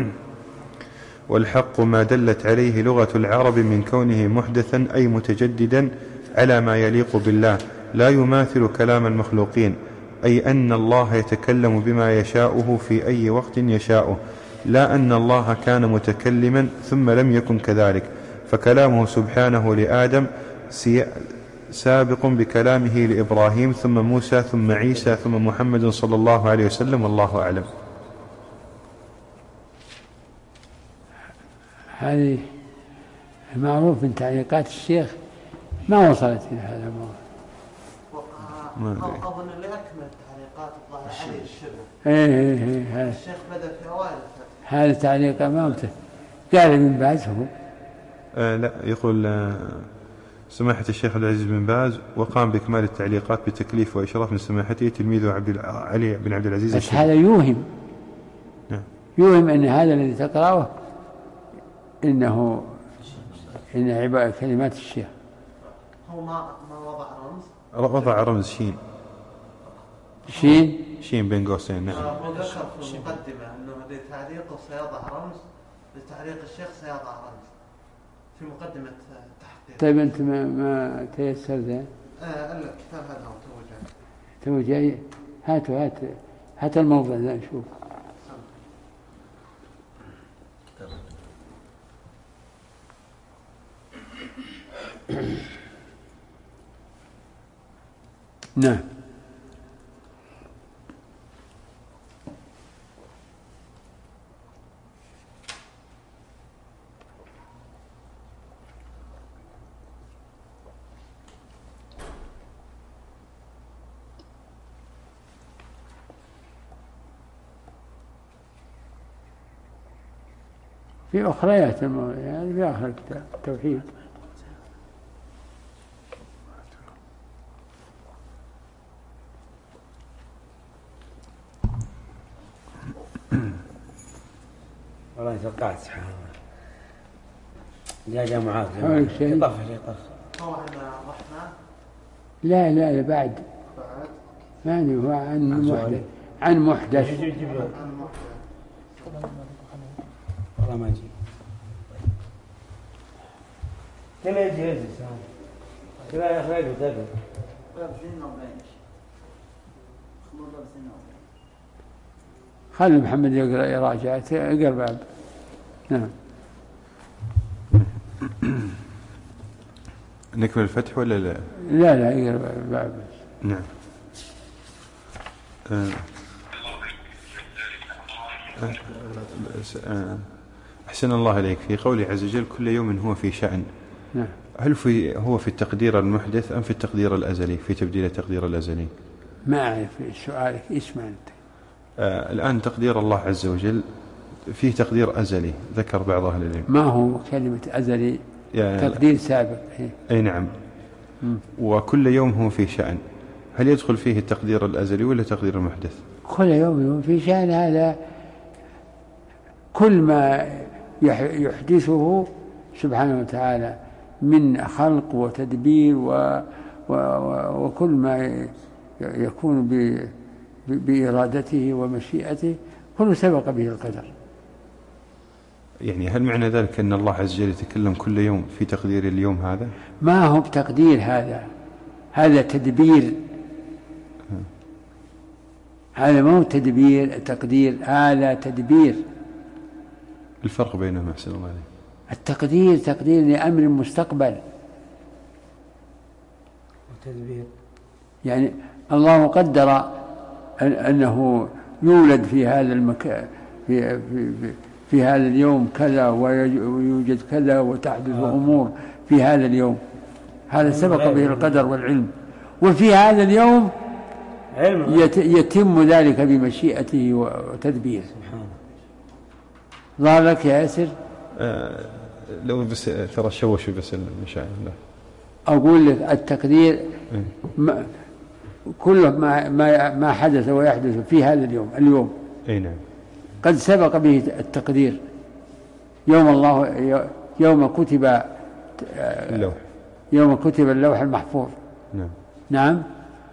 والحق ما دلت عليه لغة العرب من كونه محدثا أي متجددا على ما يليق بالله لا يماثل كلام المخلوقين أي أن الله يتكلم بما يشاؤه في أي وقت يشاؤه لا أن الله كان متكلما ثم لم يكن كذلك فكلامه سبحانه لآدم سابق بكلامه لإبراهيم ثم موسى ثم عيسى ثم محمد صلى الله عليه وسلم والله أعلم. هذه معروف من تعليقات الشيخ ما وصلت إلى هذا الموضوع. أظن اللي أكمل التعليقات الظاهر عليه الشبه. إيه إيه إيه هذا الشيخ بدأ في أوائل الفتح. هذا تعليق أمامته قال من باز هو. آه لا يقول آه سماحة الشيخ عبد العزيز بن باز وقام بإكمال التعليقات بتكليف وإشراف من سماحته تلميذه عبد علي بن عبد العزيز. بس هذا يوهم نعم. يوهم أن هذا الذي تقرأه إنه إن عبارة كلمات الشيخ. هو ما ما وضع رمز. وضع رمز شين. شين. شين بين قوسين نعم. هو ذكر في المقدمة أنه لتعليقه سيضع رمز لتعليق الشيخ سيضع رمز في مقدمة التحقيق. طيب أنت ما ما تيسر ذا؟ آه ألا الكتاب هذا هو تو جاي. تو جاي هاتوا هات هات الموضوع ذا نشوف. نعم. في أخريات يعني في آخر الكتاب التوحيد. والله توقعت سبحان الله. جاء جاء معاذ. شيء طف شيء طف. هو عن الرحمن. لا لا لا بعد. بعد. ثاني هو عن محدث. عن محدث. والله ما يجي. كلا يجي يجي كلا يا أخي يجي خلي محمد يقرأ يراجع اقرأ بعد. نعم. نكمل الفتح ولا لا؟ لا لا يقرأ بعد. نعم. أه. أه. أحسن الله عليك. في قوله عز وجل كل يوم هو في شأن. نعم. هل في هو في التقدير المحدث أم في التقدير الأزلي، في تبديل التقدير الأزلي؟ ما أعرف سؤالك إيش معنى؟ آه الآن تقدير الله عز وجل فيه تقدير أزلي ذكر بعض أهل العلم. ما هو كلمة أزلي؟ يعني تقدير سابق. أي نعم. م. وكل يوم هو في شأن، هل يدخل فيه التقدير الأزلي ولا تقدير المحدث؟ كل يوم هو في شأن، هذا كل ما يحدثه سبحانه وتعالى من خلق وتدبير و و وكل ما يكون ب بإرادته ومشيئته كله سبق به القدر. يعني هل معنى ذلك أن الله عز وجل يتكلم كل يوم في تقدير اليوم هذا؟ ما هو بتقدير، هذا هذا تدبير. هذا ما هو تدبير تقدير، هذا تدبير. الفرق بينهما أحسن الله عليك؟ التقدير تقدير لأمر مستقبل. التدبير يعني الله قدر أنه يولد في هذا المكان في, في, في, في هذا اليوم كذا ويوجد كذا وتحدث آه. أمور في هذا اليوم، هذا سبق به القدر والعلم. وفي هذا اليوم يت يتم ذلك بمشيئته وتدبيره. ظهر لك يا ياسر؟ آه لو بس ترى شوشوا بس المشاعر. أقول لك التقدير ما كل ما ما ما حدث ويحدث في هذا اليوم اليوم أي نعم قد سبق به التقدير. يوم الله يوم كتب اللوح يوم كتب اللوح المحفوظ. نعم نعم.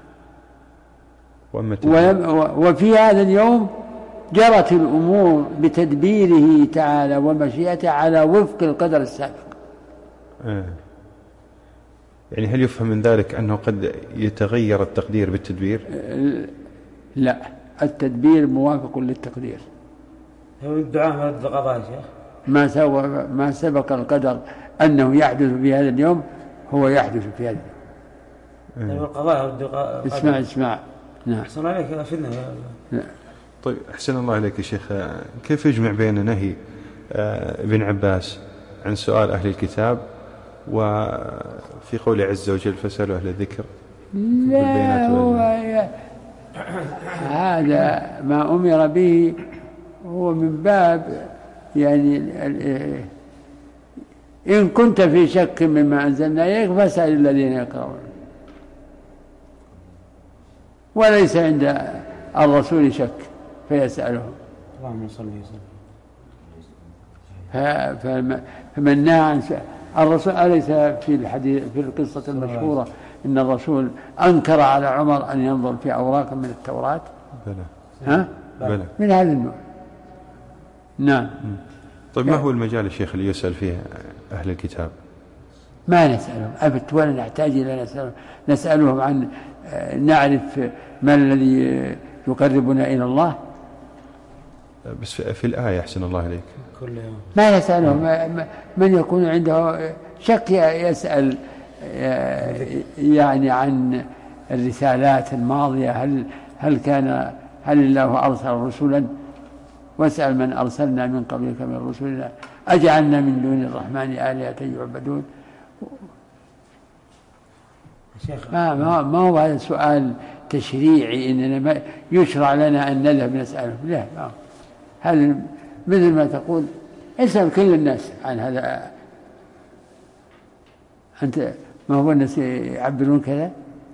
وأما وفي هذا اليوم جرت الأمور بتدبيره تعالى ومشيئته على وفق القدر السابق. آه. يعني هل يفهم من ذلك أنه قد يتغير التقدير بالتدبير؟ لا، التدبير موافق للتقدير. هو الدعاء هذا القضاء يا شيخ. ما سوى ما سبق القدر أنه يحدث في هذا اليوم هو يحدث في هذا اليوم. القضاء والدعاء. اسمع اسمع. نعم. أحسن عليك أفدنا. طيب أحسن الله عليك يا شيخ، كيف يجمع بين نهي ابن عباس عن سؤال أهل الكتاب وفي قول عز وجل فاسألوا أهل الذكر؟ لا هو هذا ما أمر به هو من باب يعني إن كنت في شك مما أنزلنا إليك فاسأل الذين يقرؤون، وليس عند الرسول شك فيسألهم. اللهم صل وسلم. فمن نهى عن الرسول أليس في الحديث في القصة المشهورة إن الرسول أنكر على عمر أن ينظر في أوراق من التوراة؟ بلى. ها؟ بلى. من هذا النوع. نعم. طيب ما هو المجال يا شيخ اللي يسأل فيه أهل الكتاب؟ ما نسألهم أبد ولا نحتاج إلى نسألهم. نسألهم عن نعرف ما الذي يقربنا إلى الله. بس في الآية أحسن الله عليك كل يوم ما يسألهم. من يكون عنده شك يسأل يعني عن الرسالات الماضية، هل هل كان هل الله أرسل رسلا؟ واسأل من أرسلنا من قبلك من رسلنا أجعلنا من دون الرحمن آلهة يعبدون. ما ما ما هو هذا سؤال تشريعي إننا ما يشرع لنا أن نذهب نسألهم. لا، هذا مثل ما تقول اسأل كل الناس عن هذا. أنت ما هو الناس يعبرون كذا؟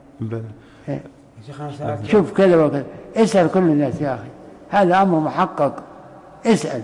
شوف كذا وكذا، اسأل كل الناس يا أخي، هذا أمر محقق. اسأل.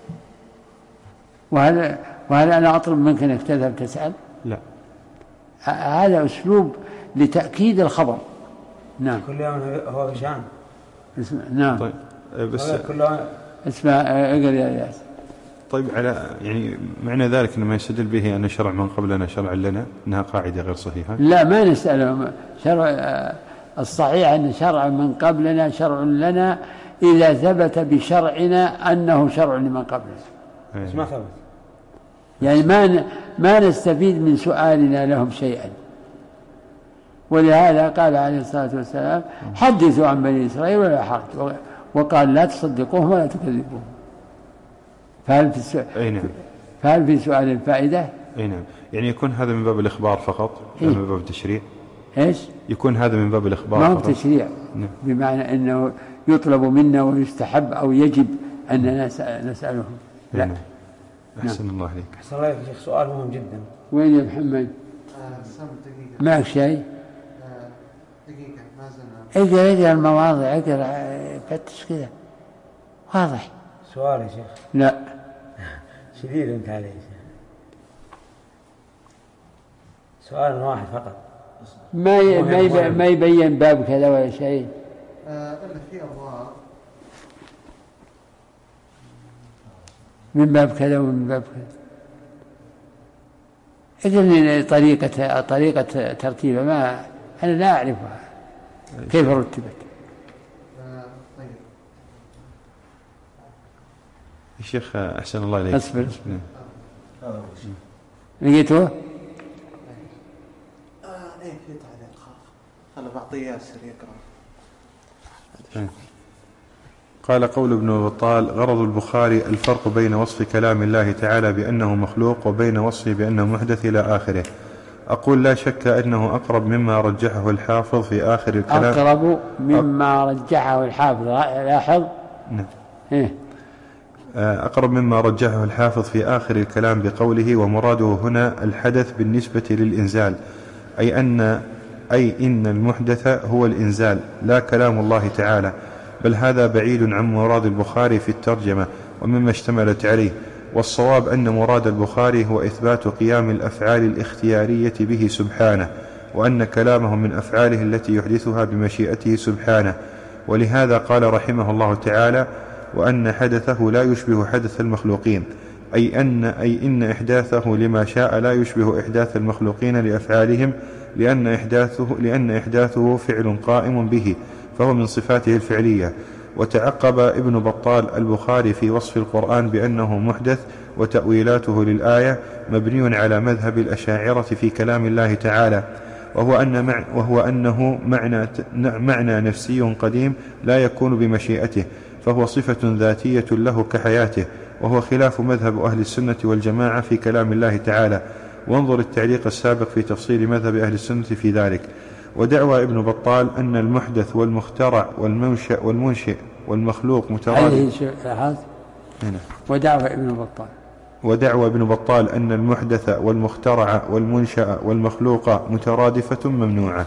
وهل وهل أنا أطلب منك أنك تذهب تسأل؟ لا، هذا أسلوب لتأكيد الخبر. نعم. كل يوم هو بشان. اسمع. نعم. طيب بس اسمع اقرأ يا ياسر. طيب على يعني معنى ذلك أنه ما يستدل به أن شرع من قبلنا شرع لنا أنها قاعدة غير صحيحة؟ لا، ما نسأله. شرع الصحيح أن شرع من قبلنا شرع لنا إذا ثبت بشرعنا أنه شرع لمن قبلنا. بس ما ثبت، يعني ما ما نستفيد من سؤالنا لهم شيئا. ولهذا قال عليه الصلاة والسلام: حدثوا عن بني إسرائيل ولا حرج، وقال: لا تصدقوهم ولا تكذبوهم. فهل في السؤال أي نعم. فهل في سؤال الفائدة؟ أي نعم. يعني يكون هذا من باب الإخبار فقط، لا من باب التشريع. إيش؟ يكون هذا من باب الإخبار ما هو فقط. تشريع. نعم. بمعنى أنه يطلب منا ويستحب أو يجب أن نسألهم. لا. نعم. أحسن الله عليك. أحسن الله عليك يا شيخ. سؤال مهم جدا. وين يا محمد؟ دقيقة. معك شيء؟ دقيقة ما زلنا. اقرأ اقرأ المواضع، اقرأ فتش كذا واضح. سؤال يا شيخ. لا شديد أنت عليه يا شيخ. سؤال واحد فقط. ما ي... ما, يب... ما يبين باب كذا ولا شيء. آه إلا في أبواب من باب كذا ومن باب كذا. إذن طريقة طريقة ترتيبها ما أنا لا أعرفها كيف رتبت. آه طيب الشيخ أحسن الله عليك. أصبر أصبر. لقيته؟ آه إيه في تعليق خاف. خل بعطيه ياسر يقرأ. قال قول ابن بطال: غرض البخاري الفرق بين وصف كلام الله تعالى بأنه مخلوق وبين وصفه بأنه محدث إلى آخره. أقول لا شك أنه أقرب مما رجحه الحافظ في آخر الكلام. أقرب مما رجحه الحافظ. لاحظ. نعم. إيه؟ أقرب مما رجحه الحافظ في آخر الكلام بقوله: ومراده هنا الحدث بالنسبة للإنزال، أي أن أي إن المحدث هو الإنزال لا كلام الله تعالى، بل هذا بعيد عن مراد البخاري في الترجمة ومما اشتملت عليه. والصواب أن مراد البخاري هو إثبات قيام الأفعال الاختيارية به سبحانه، وأن كلامه من أفعاله التي يحدثها بمشيئته سبحانه. ولهذا قال رحمه الله تعالى: وأن حدثه لا يشبه حدث المخلوقين، أي أن أي إن إحداثه لما شاء لا يشبه إحداث المخلوقين لأفعالهم، لأن إحداثه لأن إحداثه فعل قائم به، فهو من صفاته الفعلية. وتعقب ابن بطال البخاري في وصف القرآن بأنه محدث وتأويلاته للآية مبني على مذهب الأشاعرة في كلام الله تعالى، وهو, أن مع وهو أنه معنى, معنى نفسي قديم لا يكون بمشيئته، فهو صفة ذاتية له كحياته، وهو خلاف مذهب أهل السنة والجماعة في كلام الله تعالى. وانظر التعليق السابق في تفصيل مذهب أهل السنة في ذلك. ودعوى ابن بطال أن المحدث والمخترع والمنشأ والمنشئ والمخلوق مترادف. ودعوى ابن بطال ودعوى ابن بطال أن المحدث والمخترع والمنشأ والمخلوق مترادفة ممنوعة.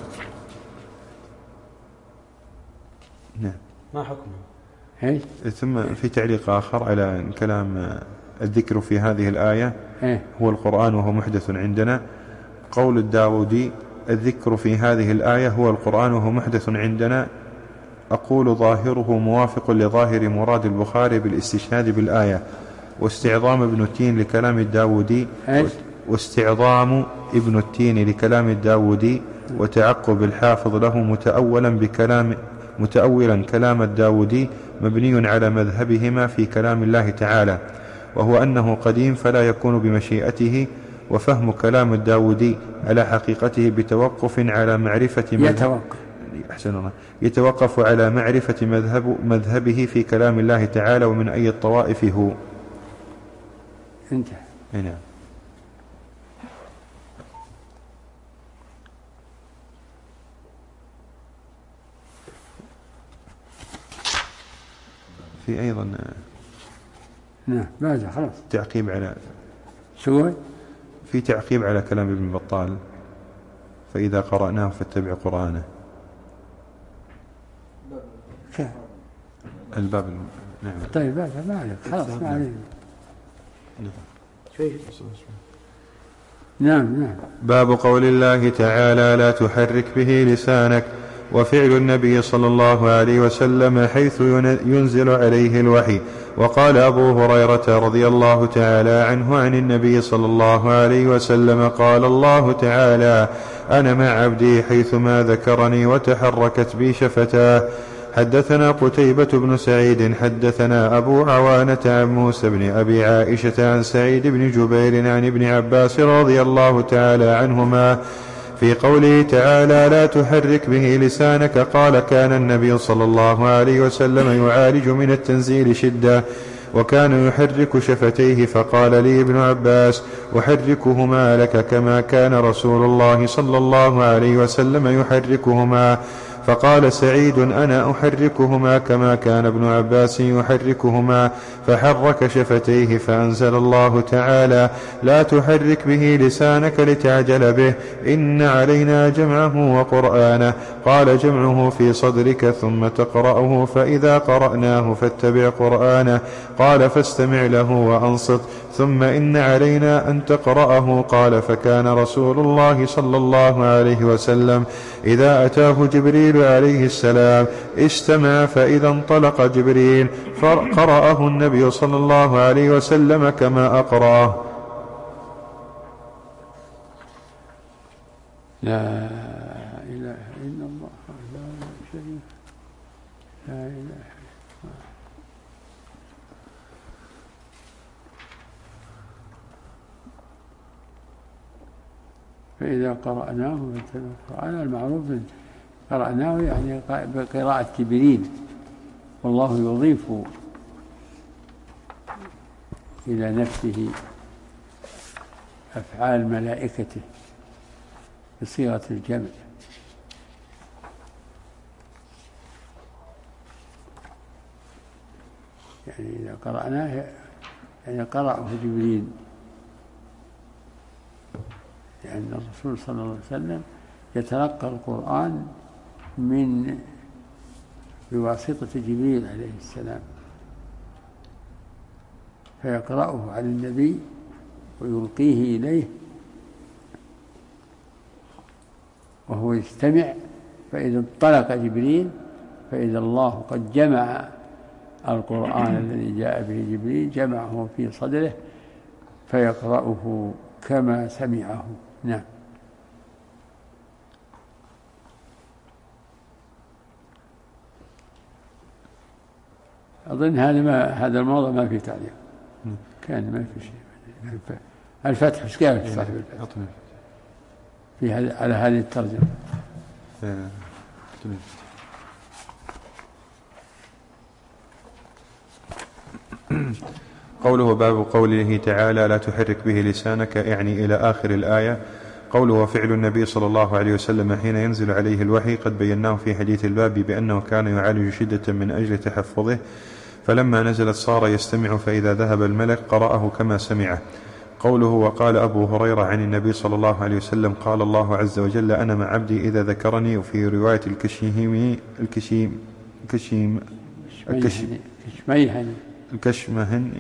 نعم. ما حكمه؟ ثم في تعليق آخر على كلام الذكر في هذه الآية: هو القرآن وهو محدث عندنا. قول الداودي: الذكر في هذه الآية هو القرآن وهو محدث عندنا. أقول ظاهره موافق لظاهر مراد البخاري بالاستشهاد بالآية. واستعظام ابن التين لكلام الداودي واستعظام ابن التين لكلام الداودي وتعقب الحافظ له متأولا بكلام متأولا كلام الداودي مبني على مذهبهما في كلام الله تعالى، وهو أنه قديم فلا يكون بمشيئته. وفهم كلام الداودي على حقيقته بتوقف على معرفة يتوقف. أحسن يتوقف على معرفة مذهب مذهبه في كلام الله تعالى ومن أي الطوائف هو. انتهى. نعم. في أيضا نعم بعد خلاص تعقيب على شو في تعقيب على كلام ابن بطال: فإذا قرأناه فاتبع قرآنه. الباب الم... نعم. طيب بعد ما عليك خلاص ما عليك. نعم نعم. باب قول الله تعالى: لا تحرك به لسانك وفعل النبي صلى الله عليه وسلم حيث ينزل عليه الوحي. وقال أبو هريرة رضي الله تعالى عنه عن النبي صلى الله عليه وسلم قال الله تعالى: أنا مع عبدي حيثما ذكرني وتحركت بي شفتاه. حدثنا قتيبة بن سعيد حدثنا أبو عوانة عن موسى بن أبي عائشة عن سعيد بن جبير عن ابن عباس رضي الله تعالى عنهما في قوله تعالى: لا تحرك به لسانك. قال: كان النبي صلى الله عليه وسلم يعالج من التنزيل شدة وكان يحرك شفتيه، فقال لي ابن عباس: أحركهما لك كما كان رسول الله صلى الله عليه وسلم يحركهما. فقال سعيد: أنا أحركهما كما كان ابن عباس يحركهما. فحرك شفتيه فأنزل الله تعالى: لا تحرك به لسانك لتعجل به، إن علينا جمعه وقرآنه. قال: جمعه في صدرك ثم تقرأه، فإذا قرأناه فاتبع قرآنه. قال: فاستمع له وأنصت، ثم إن علينا أن تقرأه. قال: فكان رسول الله صلى الله عليه وسلم إذا أتاه جبريل عليه السلام استمع، فإذا انطلق جبريل فقرأه النبي صلى الله عليه وسلم كما أقرأه. لا إله إلا الله لا شريك لا إله إلا الله. فإذا قرأناه فالقرآن المعروف قرأناه يعني بقراءة جبريل، والله يضيف إلى نفسه أفعال ملائكته بصيغة الجمع. يعني إذا قرأناه يعني قرأه جبريل، لأن الرسول صلى الله عليه وسلم يتلقى القرآن من بواسطة جبريل عليه السلام، فيقرأه على النبي ويلقيه إليه وهو يستمع، فإذا انطلق جبريل فإذا الله قد جمع القرآن الذي جاء به جبريل، جمعه في صدره فيقرأه كما سمعه. نعم. أظن هذا ما هذا الموضوع ما في تعليق، كان ما في شيء. الفتح ايش قال صاحب الفتح في هذا على هذه الترجمة؟ قوله باب قوله تعالى: لا تحرك به لسانك، يعني إلى آخر الآية. قوله: وفعل النبي صلى الله عليه وسلم حين ينزل عليه الوحي قد بيناه في حديث الباب بأنه كان يعالج شدة من أجل تحفظه، فلما نزلت صار يستمع، فإذا ذهب الملك قرأه كما سمعه. قوله: وقال أبو هريرة عن النبي صلى الله عليه وسلم قال الله عز وجل: أنا مع عبدي إذا ذكرني. وفي رواية الكشيم الكشيم الكشيم الكشميهني الكشمهني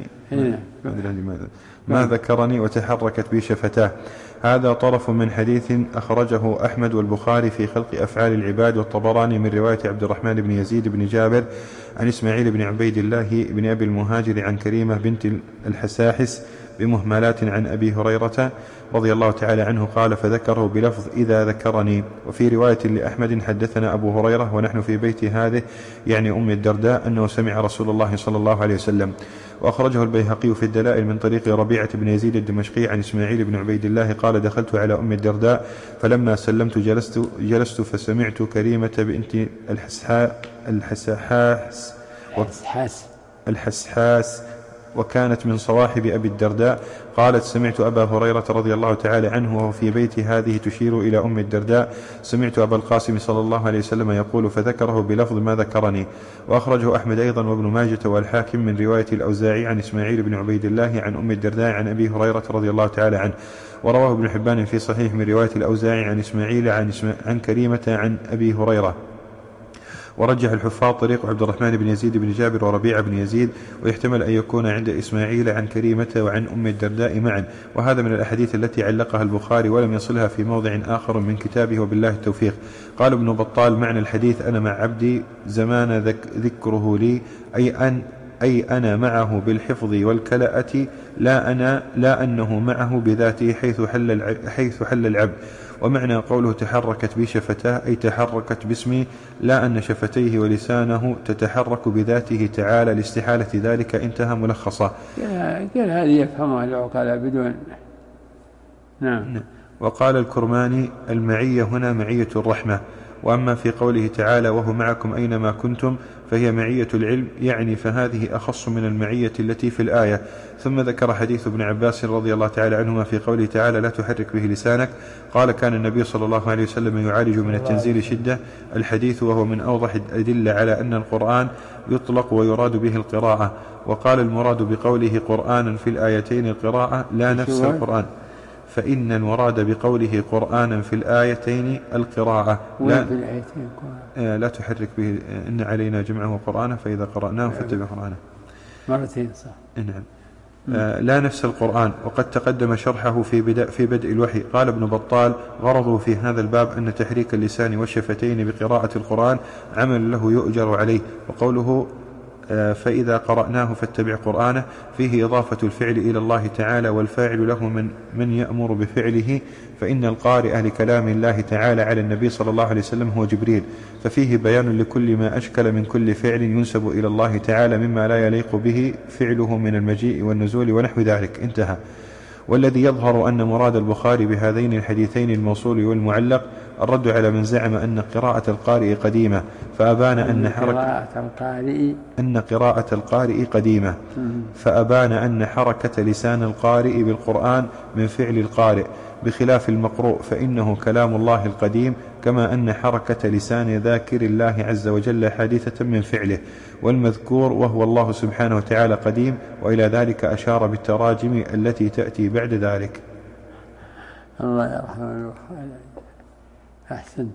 ما ذكرني وتحركت بي شفتاه. هذا طرف من حديث أخرجه أحمد والبخاري في خلق أفعال العباد، والطبراني من رواية عبد الرحمن بن يزيد بن جابر عن إسماعيل بن عبيد الله بن أبي المهاجر عن كريمة بنت الحساحس بمهملات عن أبي هريرة رضي الله تعالى عنه قال: فذكره بلفظ إذا ذكرني. وفي رواية لأحمد: حدثنا أبو هريرة ونحن في بيت هذه، يعني أم الدرداء، أنه سمع رسول الله صلى الله عليه وسلم. وأخرجه البيهقي في الدلائل من طريق ربيعة بن يزيد الدمشقي عن إسماعيل بن عبيد الله قال: دخلت على أم الدرداء فلما سلمت جلست, جلست فسمعت كريمة بنت الحسحاء الحسحاس الحسحاس الحسحاس وكانت من صواحب أبي الدرداء، قالت: سمعت أبا هريرة رضي الله تعالى عنه وهو في بيت هذه تشير إلى أم الدرداء: سمعت أبا القاسم صلى الله عليه وسلم يقول، فذكره بلفظ ما ذكرني. وأخرجه أحمد أيضا وابن ماجة والحاكم من رواية الأوزاعي عن إسماعيل بن عبيد الله عن أم الدرداء عن أبي هريرة رضي الله تعالى عنه. ورواه ابن حبان في صحيح من رواية الأوزاعي عن إسماعيل عن, عن كريمة عن أبي هريرة. ورجح الحفاظ طريق عبد الرحمن بن يزيد بن جابر وربيعة بن يزيد، ويحتمل أن يكون عند إسماعيل عن كريمة وعن أم الدرداء معا، وهذا من الأحاديث التي علقها البخاري ولم يصلها في موضع آخر من كتابه، وبالله التوفيق. قال ابن بطال: معنى الحديث أنا مع عبدي زمان ذك ذكره لي، أي أن أي أنا معه بالحفظ والكلاءة، لا أنا لا أنه معه بذاته حيث حل حيث حل العبد. ومعنى قوله تحركت بي شفتاه أي تحركت باسمي، لا أن شفتيه ولسانه تتحرك بذاته تعالى لاستحالة ذلك. انتهى ملخصا. قال هذه يفهمها العقلاء بدون. نعم. وقال الكرماني: المعية هنا معية الرحمة. وأما في قوله تعالى: وهو معكم أينما كنتم، فهي معية العلم، يعني فهذه أخص من المعية التي في الآية. ثم ذكر حديث ابن عباس رضي الله تعالى عنهما في قوله تعالى: لا تحرك به لسانك. قال: كان النبي صلى الله عليه وسلم يعالج من التنزيل شدة الحديث، وهو من أوضح الأدلة على أن القرآن يطلق ويراد به القراءة. وقال: المراد بقوله قرآنا في الآيتين القراءة لا نفس القرآن، فإن المراد بقوله قرآنا في الآيتين القراءة لا, لا تحرك به، إن علينا جمعه قرآنا فإذا قرأناه فاتبع قرآنه مرتين صح. نعم. آه لا نفس القرآن. وقد تقدم شرحه في بدء, في بدء الوحي. قال ابن بطال: غرضه في هذا الباب أن تحريك اللسان والشفتين بقراءة القرآن عمل له يؤجر عليه. وقوله فإذا قرأناه فاتبع قرآنه فيه إضافة الفعل إلى الله تعالى، والفاعل له من, من يأمر بفعله، فإن القارئ لكلام الله تعالى على النبي صلى الله عليه وسلم هو جبريل، ففيه بيان لكل ما أشكل من كل فعل ينسب إلى الله تعالى مما لا يليق به فعله من المجيء والنزول ونحو ذلك. انتهى. والذي يظهر أن مراد البخاري بهذين الحديثين الموصول والمعلق الرد على من زعم أن قراءة القارئ قديمة، فأبان أن حركة القارئ أن قراءة القارئ قديمة فأبان أن حركة لسان القارئ بالقرآن من فعل القارئ، بخلاف المقروء فإنه كلام الله القديم، كما أن حركة لسان ذاكر الله عز وجل حادثة من فعله، والمذكور وهو الله سبحانه وتعالى قديم، وإلى ذلك أشار بالتراجم التي تأتي بعد ذلك. الله يرحمه. أحسنت.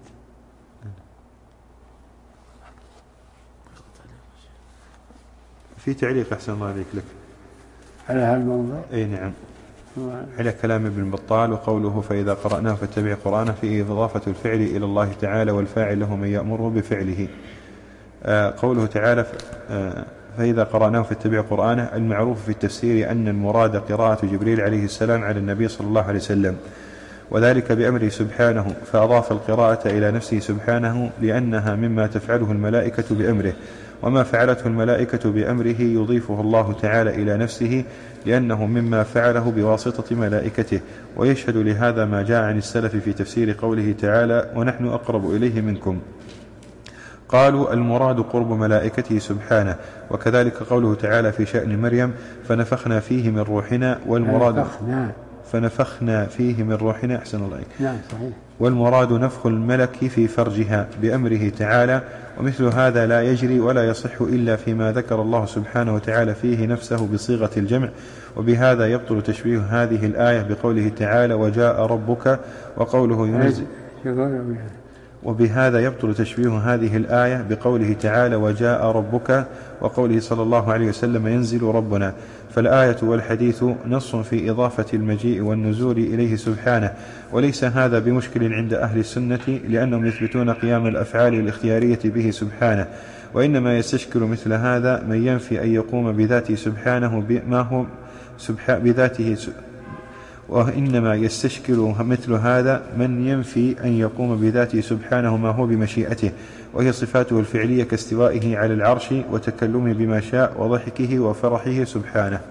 في تعليق أحسن الله عليك لك على هالموضوع. أي نعم، على كلام ابن بطال. وقوله فإذا قرأناه فاتبع قرآنه في إضافة الفعل إلى الله تعالى، والفاعل له من يأمره بفعله. آه قوله تعالى آه فإذا قرأناه فاتبع قرآنه، المعروف في التفسير أن المراد قراءة جبريل عليه السلام على النبي صلى الله عليه وسلم، وذلك بأمره سبحانه، فأضاف القراءة إلى نفسه سبحانه لأنها مما تفعله الملائكة بأمره، وما فعلته الملائكة بأمره يضيفه الله تعالى إلى نفسه لأنه مما فعله بواسطة ملائكته. ويشهد لهذا ما جاء عن السلف في تفسير قوله تعالى ونحن أقرب إليه منكم، قالوا المراد قرب ملائكته سبحانه. وكذلك قوله تعالى في شأن مريم فنفخنا فيه من روحنا، والمراد فنفخنا فيه من روحنا أحسن الله نعم صحيح. والمراد نفخ الملك في فرجها بأمره تعالى، ومثل هذا لا يجري ولا يصح إلا فيما ذكر الله سبحانه وتعالى فيه نفسه بصيغة الجمع، وبهذا يبطل تشبيه هذه الآية بقوله تعالى وجاء ربك، وقوله ينزل وبهذا يبطل تشبيه هذه الآية بقوله تعالى وجاء ربك، وقوله صلى الله عليه وسلم ينزل ربنا. فالآية والحديث نص في إضافة المجيء والنزول إليه سبحانه، وليس هذا بمشكل عند أهل السنة لأنهم يثبتون قيام الأفعال الاختيارية به سبحانه، وإنما يستشكل مثل هذا من ينفي أن يقوم بذاته سبحانه بما هو بذاته وإنما يستشكل مثل هذا من ينفي أن يقوم بذاته سبحانه ما هو بمشيئته، وهي صفاته الفعلية كاستوائه على العرش وتكلمه بما شاء وضحكه وفرحه سبحانه.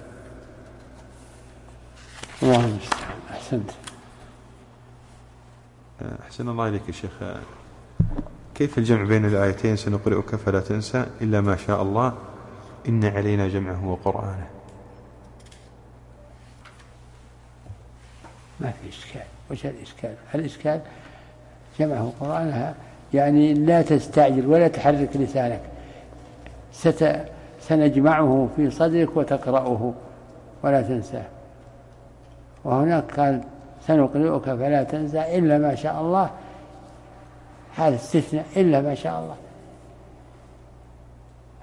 الله المستعان. أحسنت. أحسن الله إليك يا شيخ. كيف الجمع بين الآيتين سنقرئك فلا تنسى إلا ما شاء الله إن علينا جمعه وقرآنه؟ ما في إشكال. وش الإشكال؟ الإشكال جمعه قرآنها، يعني لا تستعجل ولا تحرك لسانك، ست... سنجمعه في صدرك وتقرأه ولا تنساه. وهناك قال سنقرئك فلا تنسى إلا ما شاء الله، هذا استثناء إلا ما شاء الله،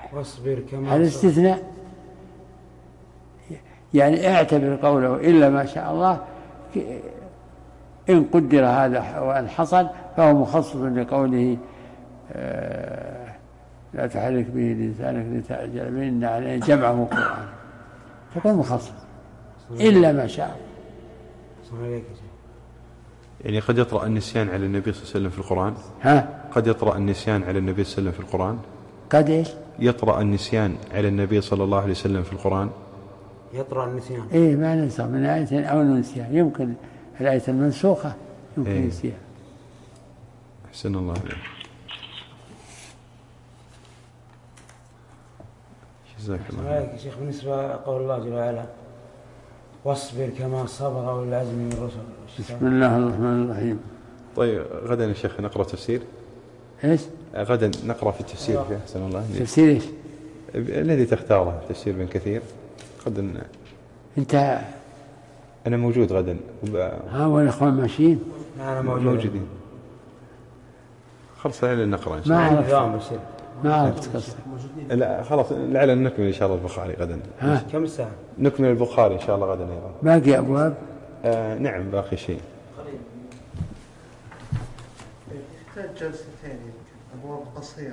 واصبر كما هذا استثناء، يعني اعتبر قوله إلا ما شاء الله إن قدر هذا وأن حصل فهو مخصص لقوله آه لا تحرك به لسانك لتعجل به إن عليه جمعه قرآن، فكون مخصص إلا ما شاء الله. يعني قد يطرأ النسيان على النبي صلى الله عليه وسلم في القرآن. ها؟ قد يطرأ النسيان على النبي صلى الله عليه وسلم في القرآن. قد إيش؟ يطرأ النسيان على النبي صلى الله عليه وسلم في القرآن. يطرأ النسيان. إيه ما ننسخ من آية أو ننسيها، يمكن الآية المنسوخة يمكن إيه. ننسيها. أحسن الله عليك. جزاك الله خير. يا شيخ بالنسبة قول الله جل وعلا واصبر كما صبر أولو العزم من الرسل. بسم الله الرحمن الرحيم. طيب غدا يا شيخ نقرأ تفسير. إيش؟ غدا نقرأ في التفسير في أحسن الله. تفسير إيش؟ الذي تختاره تفسير ابن كثير. غدا أنت أنا موجود غدا. ها والإخوان ماشيين. أنا موجود. موجودين. خلص لعل نقرأ إن شاء الله. الله. ما عرفت ما عرفت قصدك. لا خلاص لعل نكمل إن شاء الله البخاري غدا. ها؟ كم الساعة؟ نكمل البخاري إن شاء الله غدا أيضا. باقي أبواب؟ آه نعم باقي شيء. يحتاج جلستين أبواب قصيرة.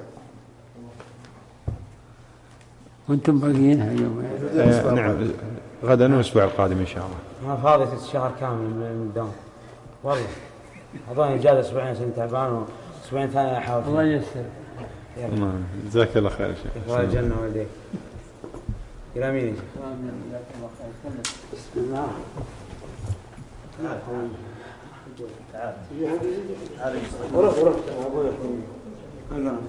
وأنتم باقيينها اليوم؟ آه نعم غدا والأسبوع القادم إن شاء الله. ما فاضي ست شهر كامل من الدوام والله. أظن جاد أسبوعين سنة تعبان وأسبوعين ثانية أحاول. الله ييسر. جزاك الله خير شيخ. الله الجنة والديك. إلى مين يا شيخ؟ بسم الله. تعال. ورق ورق أبوي أخوي.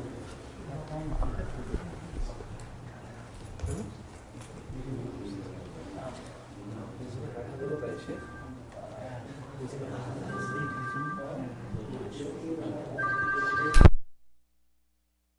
شيخ